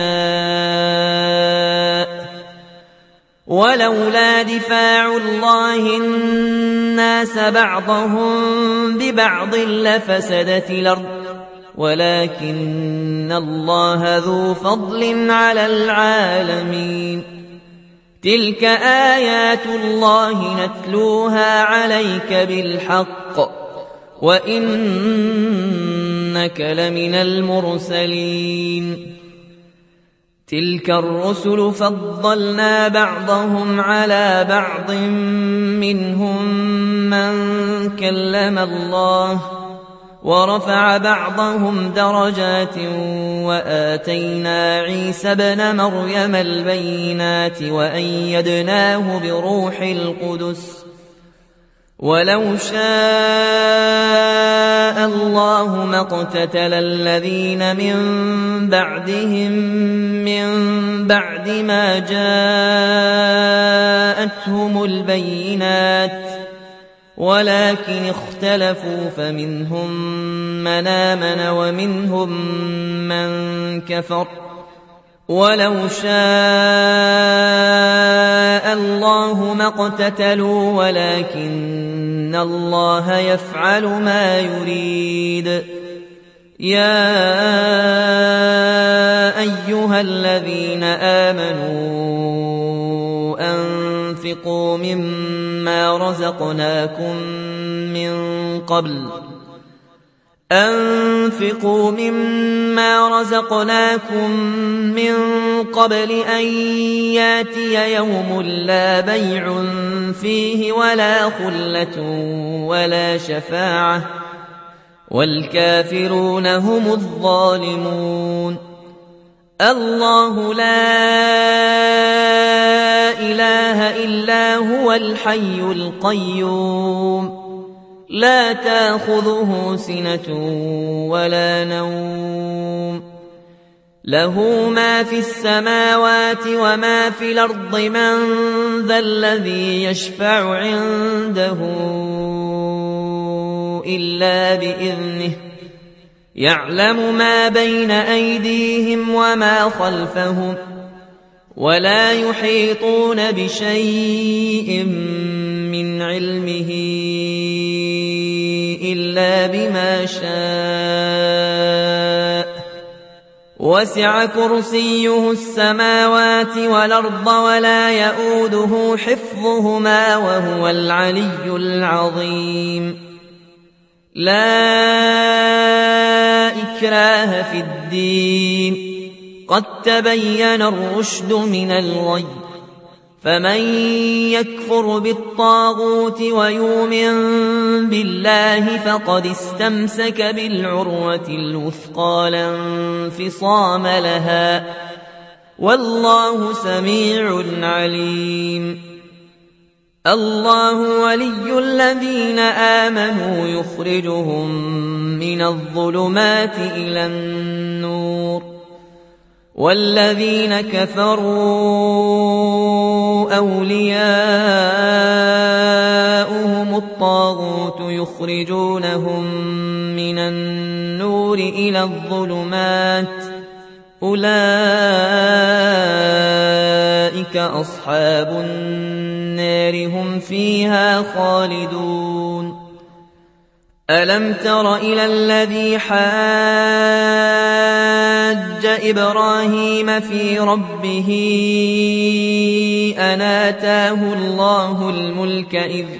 يشاء ولولا دفاع الله الناس بعضهم ببعض لفسدت الأرض ولكن الله ذو فضل على العالمين تلك آيات الله نتلوها عليك بالحق وإنك لمن المرسلين تلك الرسل فضلنا بعضهم على بعض منهم من كلم الله ورفع بعضهم درجات وآتينا عيسى ابن مريم البينات وأيدناه بروح القدس ولو شاء الله ما اقتتل الذين من بعدهم من بعد ما جاءتهم البينات ولكن اختلفوا فمنهم من آمن ومنهم من كفر ولو شاء الله ما اقتتلوا ولكن الله يفعل ما يريد يا أيها الذين آمنوا أنفقوا مما رزقناكم من قبل أن ياتي يوم لا بيع فيه ولا خلة ولا شفاعة والكافرون هم الظالمون الله لا إله إلا هو الحي القيوم لا تأخذه سنة ولا نوم له ما في السماوات وما في الأرض من ذا الذي يشفع عنده إلا بإذنه يعلم ما بين أيديهم وما خلفهم ولا يحيطون بشيء من علمه إلا بما شاء وسع كرسيه السماوات والأرض ولا يؤوده حفظهما وهو العلي العظيم لا إكراه في الدين قد تبين الرشد من الغي فمن يكفر بالطاغوت ويؤمن بالله فقد استمسك بالعروة الوثقى لا انفصام لها والله سميع عليم الله ولي الذين آمنوا يخرجهم من الظلمات إلى النور والذين كفروا أولياؤهم الطاغوت يخرجونهم من النور إلى الظلمات أولئك أصحاب النار هم فيها خالدون ألم تر إلى الذي حاج إبراهيم في ربه أن آتاه الله الملك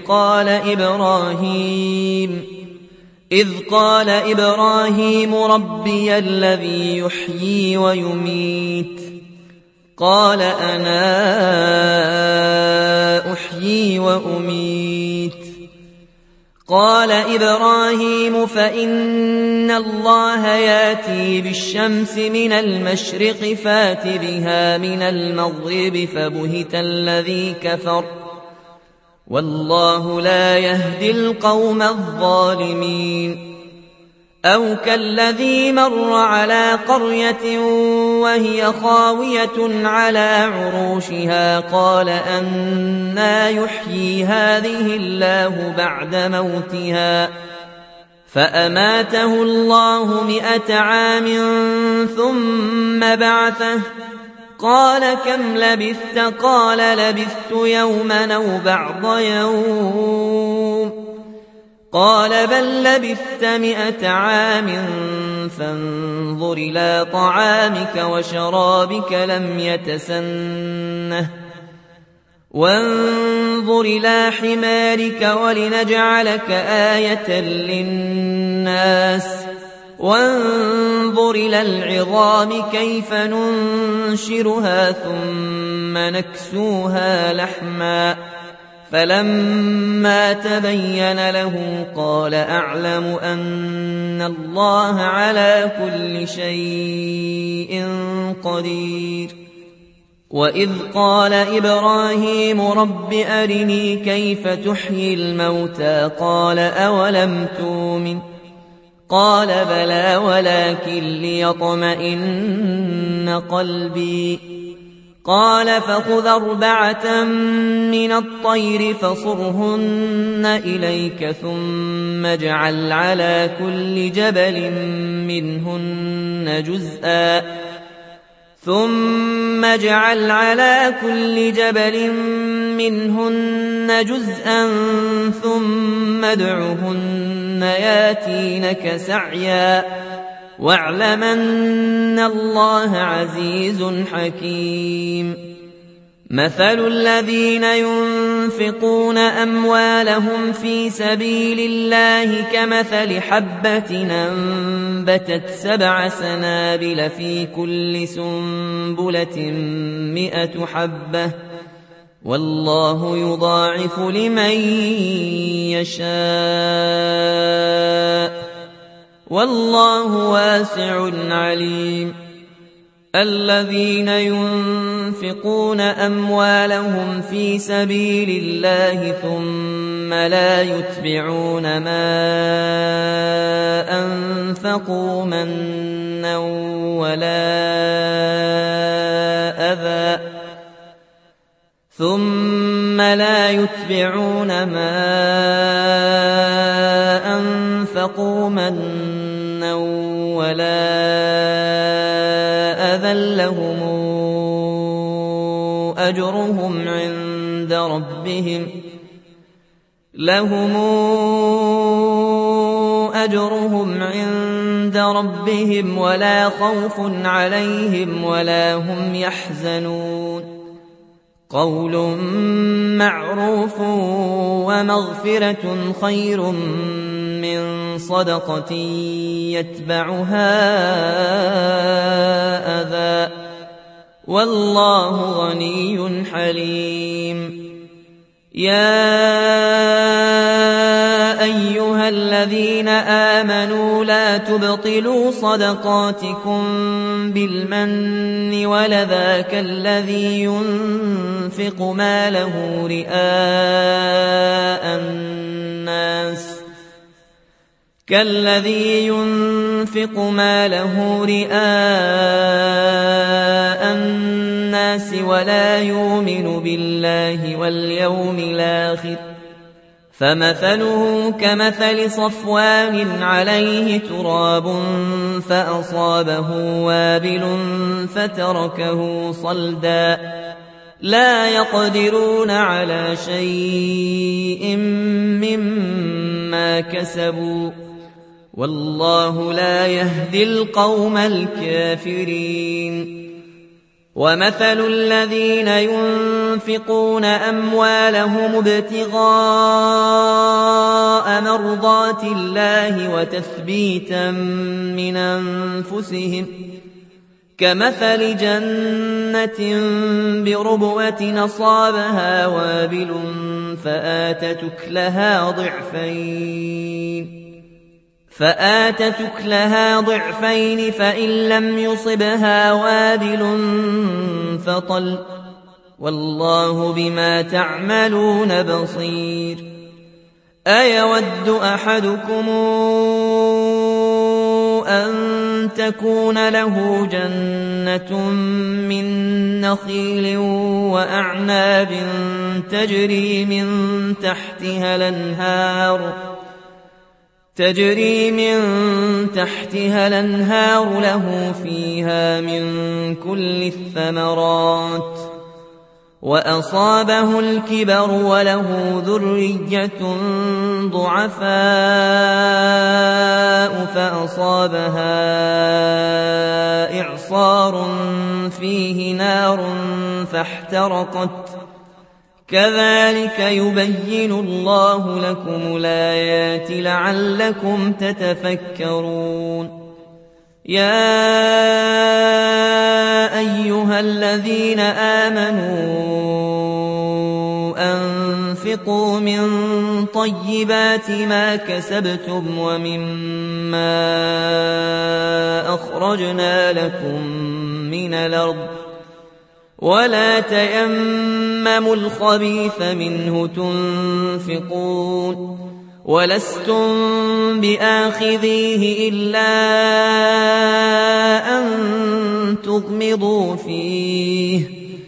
إذ قال إبراهيم ربي الذي يحيي ويميت قال أنا أحيي وأميت قال إبراهيم فإن الله ياتي بالشمس من المشرق فات بها من المغرب فبهت الذي كفر والله لا يهدي القوم الظالمين أو كالذي مر على قرية وهي خاوية على عروشها قال أنى يحيي هذه الله بعد موتها فأماته الله 100 عام ثم بعثه قال كم لبثت قال لبثت يوما أو بعض يوم قال بل لبثت 100 عام فانظر إلى طعامك وشرابك لم يتسنه وانظر إلى حمارك ولنجعلك آية للناس وانظر إلى العظام كيف ننشرها ثم نكسوها لحما فلما تبين له قال أعلم أن الله على كل شيء قدير وإذ قال إبراهيم رب أرني كيف تحيي الموتى قال أولم تؤمن قال بلى ولكن ليطمئن قلبي قال فخذ 4 من الطير فصرهن إليك ثم اجعل على كل جبل منهن جزءا ثم ادعهن ياتينك سعيا واعلم أن الله عزيز حكيم مثل الذين ينفقون أموالهم في سبيل الله كمثل حبة أنبتت 7 سنابل في كل سنبلة 100 حبة والله يضاعف لمن يشاء والله واسع عليم الذين ينفقون أموالهم في سبيل الله ثم لا يتبعون ما أنفقوا منا ولا أذى لهم أجرهم عند ربهم ولا خوف عليهم ولا هم يحزنون قول معروف ومغفرة خير من صدقة يتبعها أذى والله غني حليم يا أيها الذين آمنوا لا تبطلوا صدقاتكم بالمن ولذا كالذي ينفق ماله رئاء الناس ولا يؤمن بالله واليوم الآخر فمثله كمثل صفوان عليه تراب فأصابه وابل فتركه صلدا لا يقدرون على شيء مما كسبوا والله لا يهدي القوم الكافرين ومثل الذين ينفقون أموالهم ابتغاء مرضات الله وتثبيتا من أنفسهم كمثل جنة بربوة أصابها وابل فآتت أكلها ضعفين فإن لم يصبها وابل فطل والله بما تعملون بصير أيود أحدكم أن تكون له جنة من نخيل وأعناب تجري من تحتها الأنهار له فيها من كل الثمرات وأصابه الكبر وله ذرية ضعفاء فأصابها إعصار فيه نار فاحترقت كذلك يبين الله لكم الآيات لعلكم تتفكرون يا أيها الذين آمنوا أنفقوا من طيبات ما كسبتم ومما أخرجنا لكم من الأرض ولا تيمموا الخبيث منه تنفقون ولستم بآخذيه إلا أن تغمضوا فيه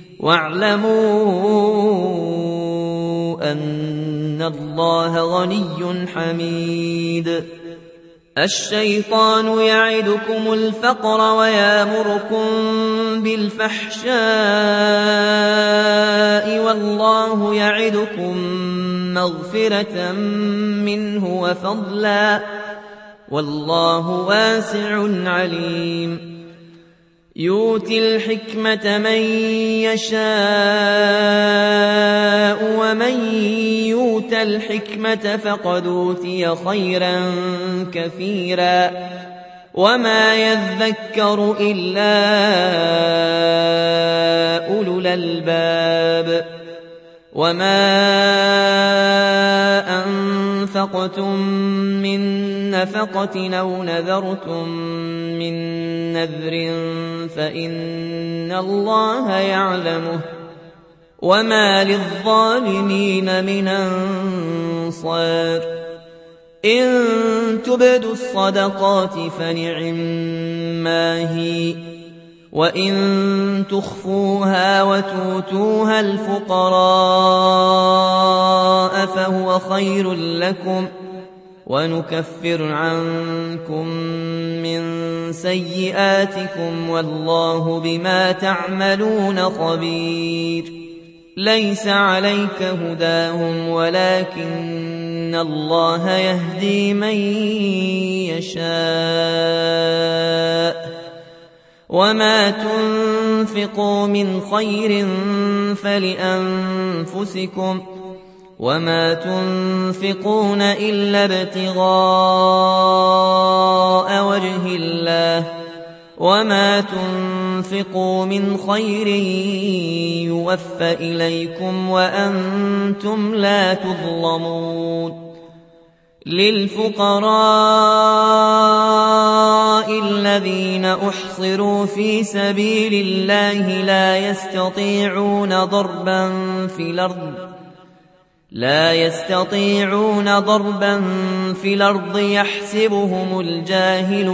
واعلموا أن الله غني حميد الشيطان يعدكم الفقر ويامركم بالفحشاء والله يعدكم مغفرة منه وفضلا والله واسع عليم يؤتي الحكمة من يشاء ومن يؤت الحكمة فقد أوتي خيرا كثيرا وما يذكر إلا أولو الألباب وما أنفقتم من نفقة أو نذرتم من نذر فإن الله يعلمه وما للظالمين من أنصار إن تبدوا الصدقات فنعما هي وإن تخفوها وتؤتوها الفقراء فهو خير لكم ونكفر عنكم من سيئاتكم والله بما تعملون خبير ليس عليك هداهم ولكن الله يهدي من يشاء وما تنفقوا من خير فلأنفسكم وما تنفقون إلا ابتغاء وجه الله وما تنفقوا من خير يوفى إليكم وأنتم لا تظلمون للفقراء الذين أحصروا في سبيل الله لا يستطيعون ضربا في الأرض يحسبهم الجاهل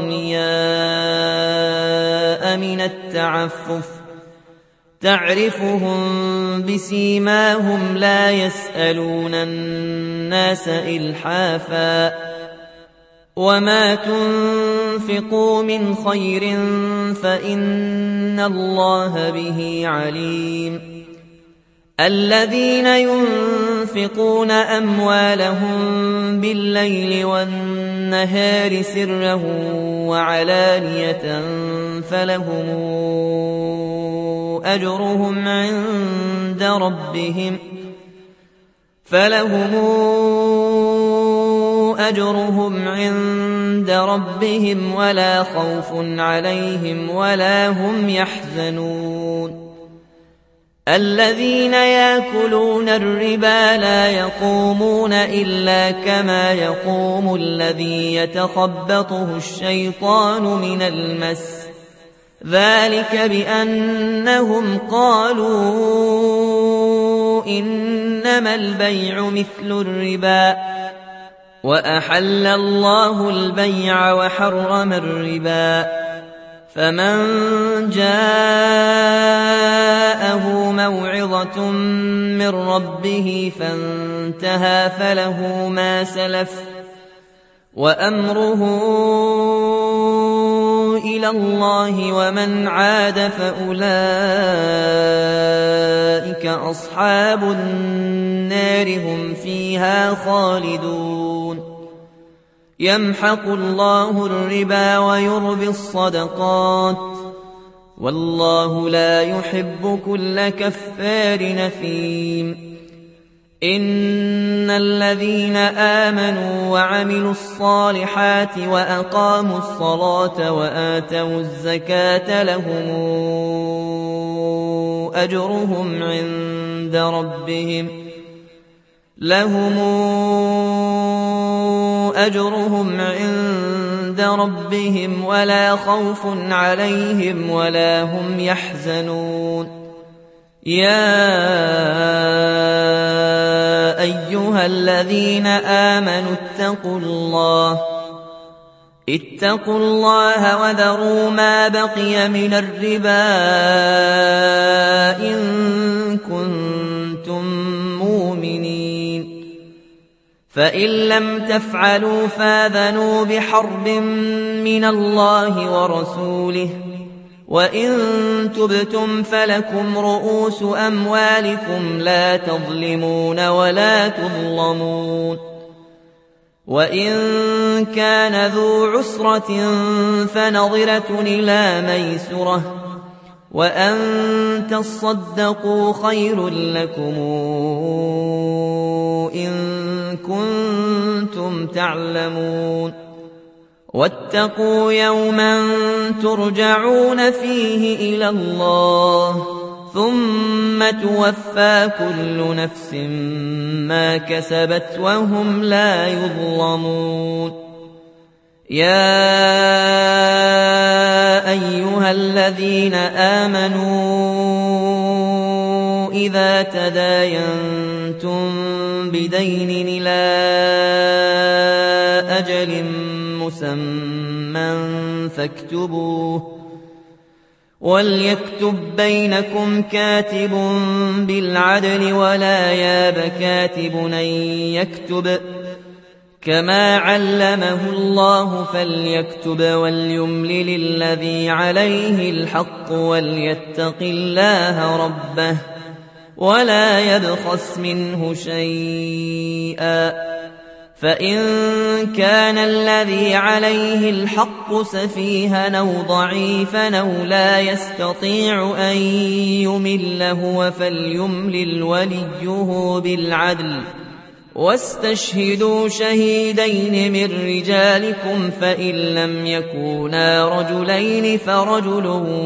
أغنياء من التعفف تعرفهم بسيماهم لا يسألون الناس إلحافا وما تنفقوا من خير فإن الله به عليم الذين ينفقون أموالهم بالليل والنهار سرا وعلانية فلهم أجرهم عند ربهم ولا خوف عليهم ولا هم يحزنون الذين يأكلون الربا لا يقومون إلا كما يقوم الذي يتخبطه الشيطان من المس ذلك بأنهم قالوا إنما البيع مثل الربا وأحل الله البيع وحرم الربا فمن جاءه موعظة من ربه فانتهى فله ما سلف وأمره إلى الله ومن عاد فأولئك أصحاب النار هم فيها خالدون يمحق الله الربا ويربي الصدقات والله لا يحب كل كفار نثيم إن الذين آمنوا وعملوا الصالحات وأقاموا الصلاة وآتوا الزكاة لهم أجرهم عند ربهم ولا خوف عليهم ولا هم يحزنون يا أيها الذين آمنوا اتقوا الله وذروا ما بقي من الربا إن كنتم مؤمنين فإن لم تفعلوا فاذنوا بحرب من الله ورسوله وإن تبتم فلكم رؤوس أموالكم لا تظلمون ولا تظلمون وإن كان ذو عسرة فنظرة إلى ميسرة وأن تصدقوا خير لكم إن كنتم تعلمون واتقوا يوما ترجعون فيه إلى الله ثم توفى كل نفس ما كسبت وهم لا يظلمون يا أيها الذين آمنوا إذا تداينتم بدين إلى أجل مسمى فاكتبوه وليكتب بينكم كاتب بالعدل ولا ياب كاتب أن يكتب كما علمه الله فليكتب وليملل الذي عليه الحق وليتق الله ربه ولا يبخس منه شيئا فإن كان الذي عليه الحق سفيها أو ضعيفا أو لا يستطيع أن يمل هو فليملل وليه بالعدل واستشهدوا شهيدين من رجالكم فإن لم يكونا رجلين فرجل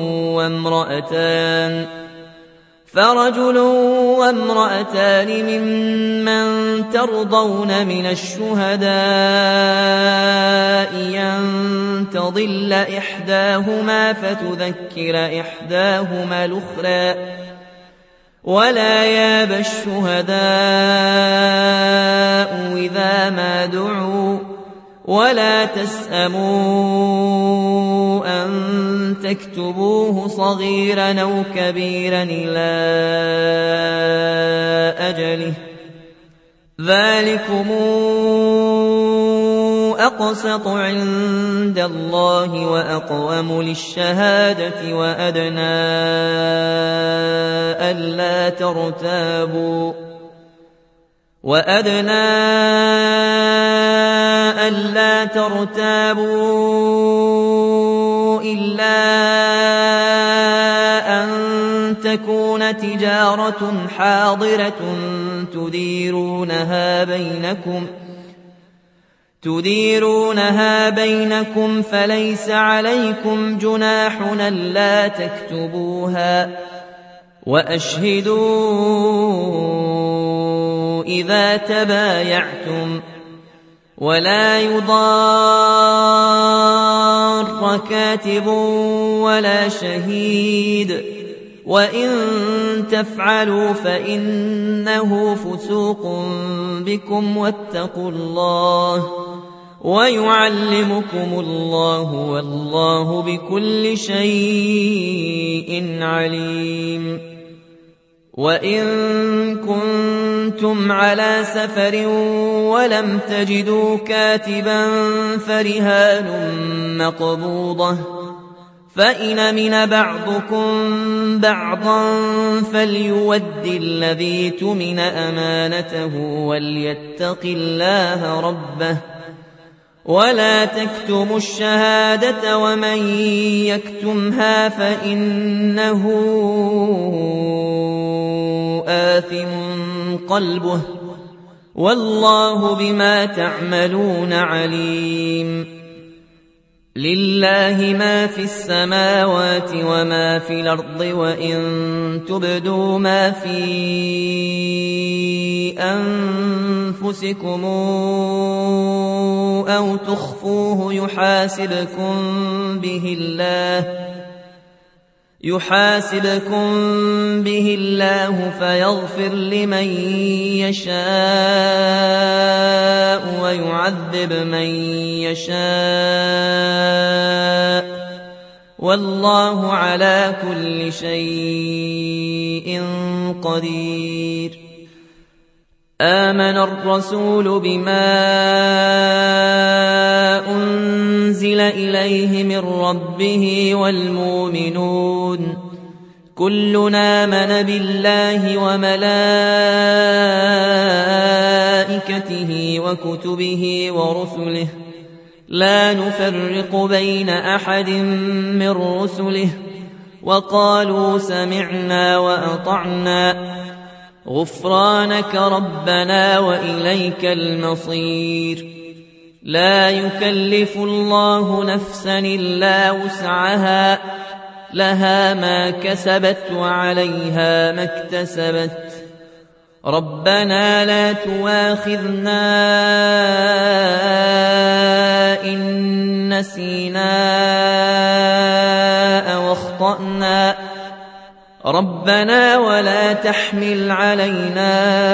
وامرأتان ممن ترضون من الشهداء أن تضل إحداهما فتذكر إحداهما الأخرى ولا ياب الشهداء إذا ما دعوا ولا تسأموا أن تكتبوه صغيرا أو كبيرا إلى أجله ذلكم أقسط عند الله وأقوم للشهادة وأدنى ألا ترتابوا إلا أن تكون تجارة حاضرة تديرونها بينكم فليس عليكم جناح ألا تكتبوها وأشهدوا إذا تبايعتم ولا يضار كاتب ولا شهيد وإن تفعلوا فإنه فسوق بكم واتقوا الله ويعلمكم الله والله بكل شيء عليم وإن كنتم على سفر ولم تجدوا كاتبا فرهان مقبوضة فإن أمن بعضكم بعضا فليود الذي اؤتمن أمانته وليتق الله ربه ولا تكتموا الشهادة ومن يكتمها فإنه آثم قلبه والله بما تعملون عليم لله ما في السماوات وما في الأرض وإن تبدوا ما في أنفسكم أو تخفوه يحاسبكم به الله فيغفر لمن يشاء ويعذب من يشاء والله على كل شيء قدير آمن الرسول بما أنزل إليه من ربه والمؤمنون كلنا آمن بالله وملائكته وكتبه ورسله لا نفرق بين أحد من رسله وقالوا سمعنا وأطعنا غفرانك ربنا وإليك المصير لا يكلف الله نفسا إلا وسعها لها ما كسبت وعليها ما اكتسبت ربنا لا تؤاخذنا إن نسينا أو أخطأنا ربنا ولا تحمل علينا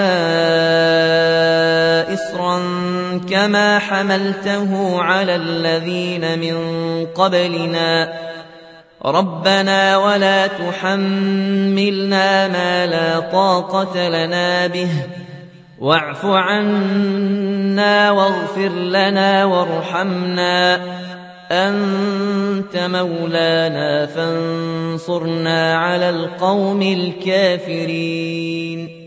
إصرا كما حملته على الذين من قبلنا ربنا ولا تحملنا ما لا طاقة لنا به واعف عنا واغفر لنا وارحمنا أنت مولانا فانصرنا على القوم الكافرين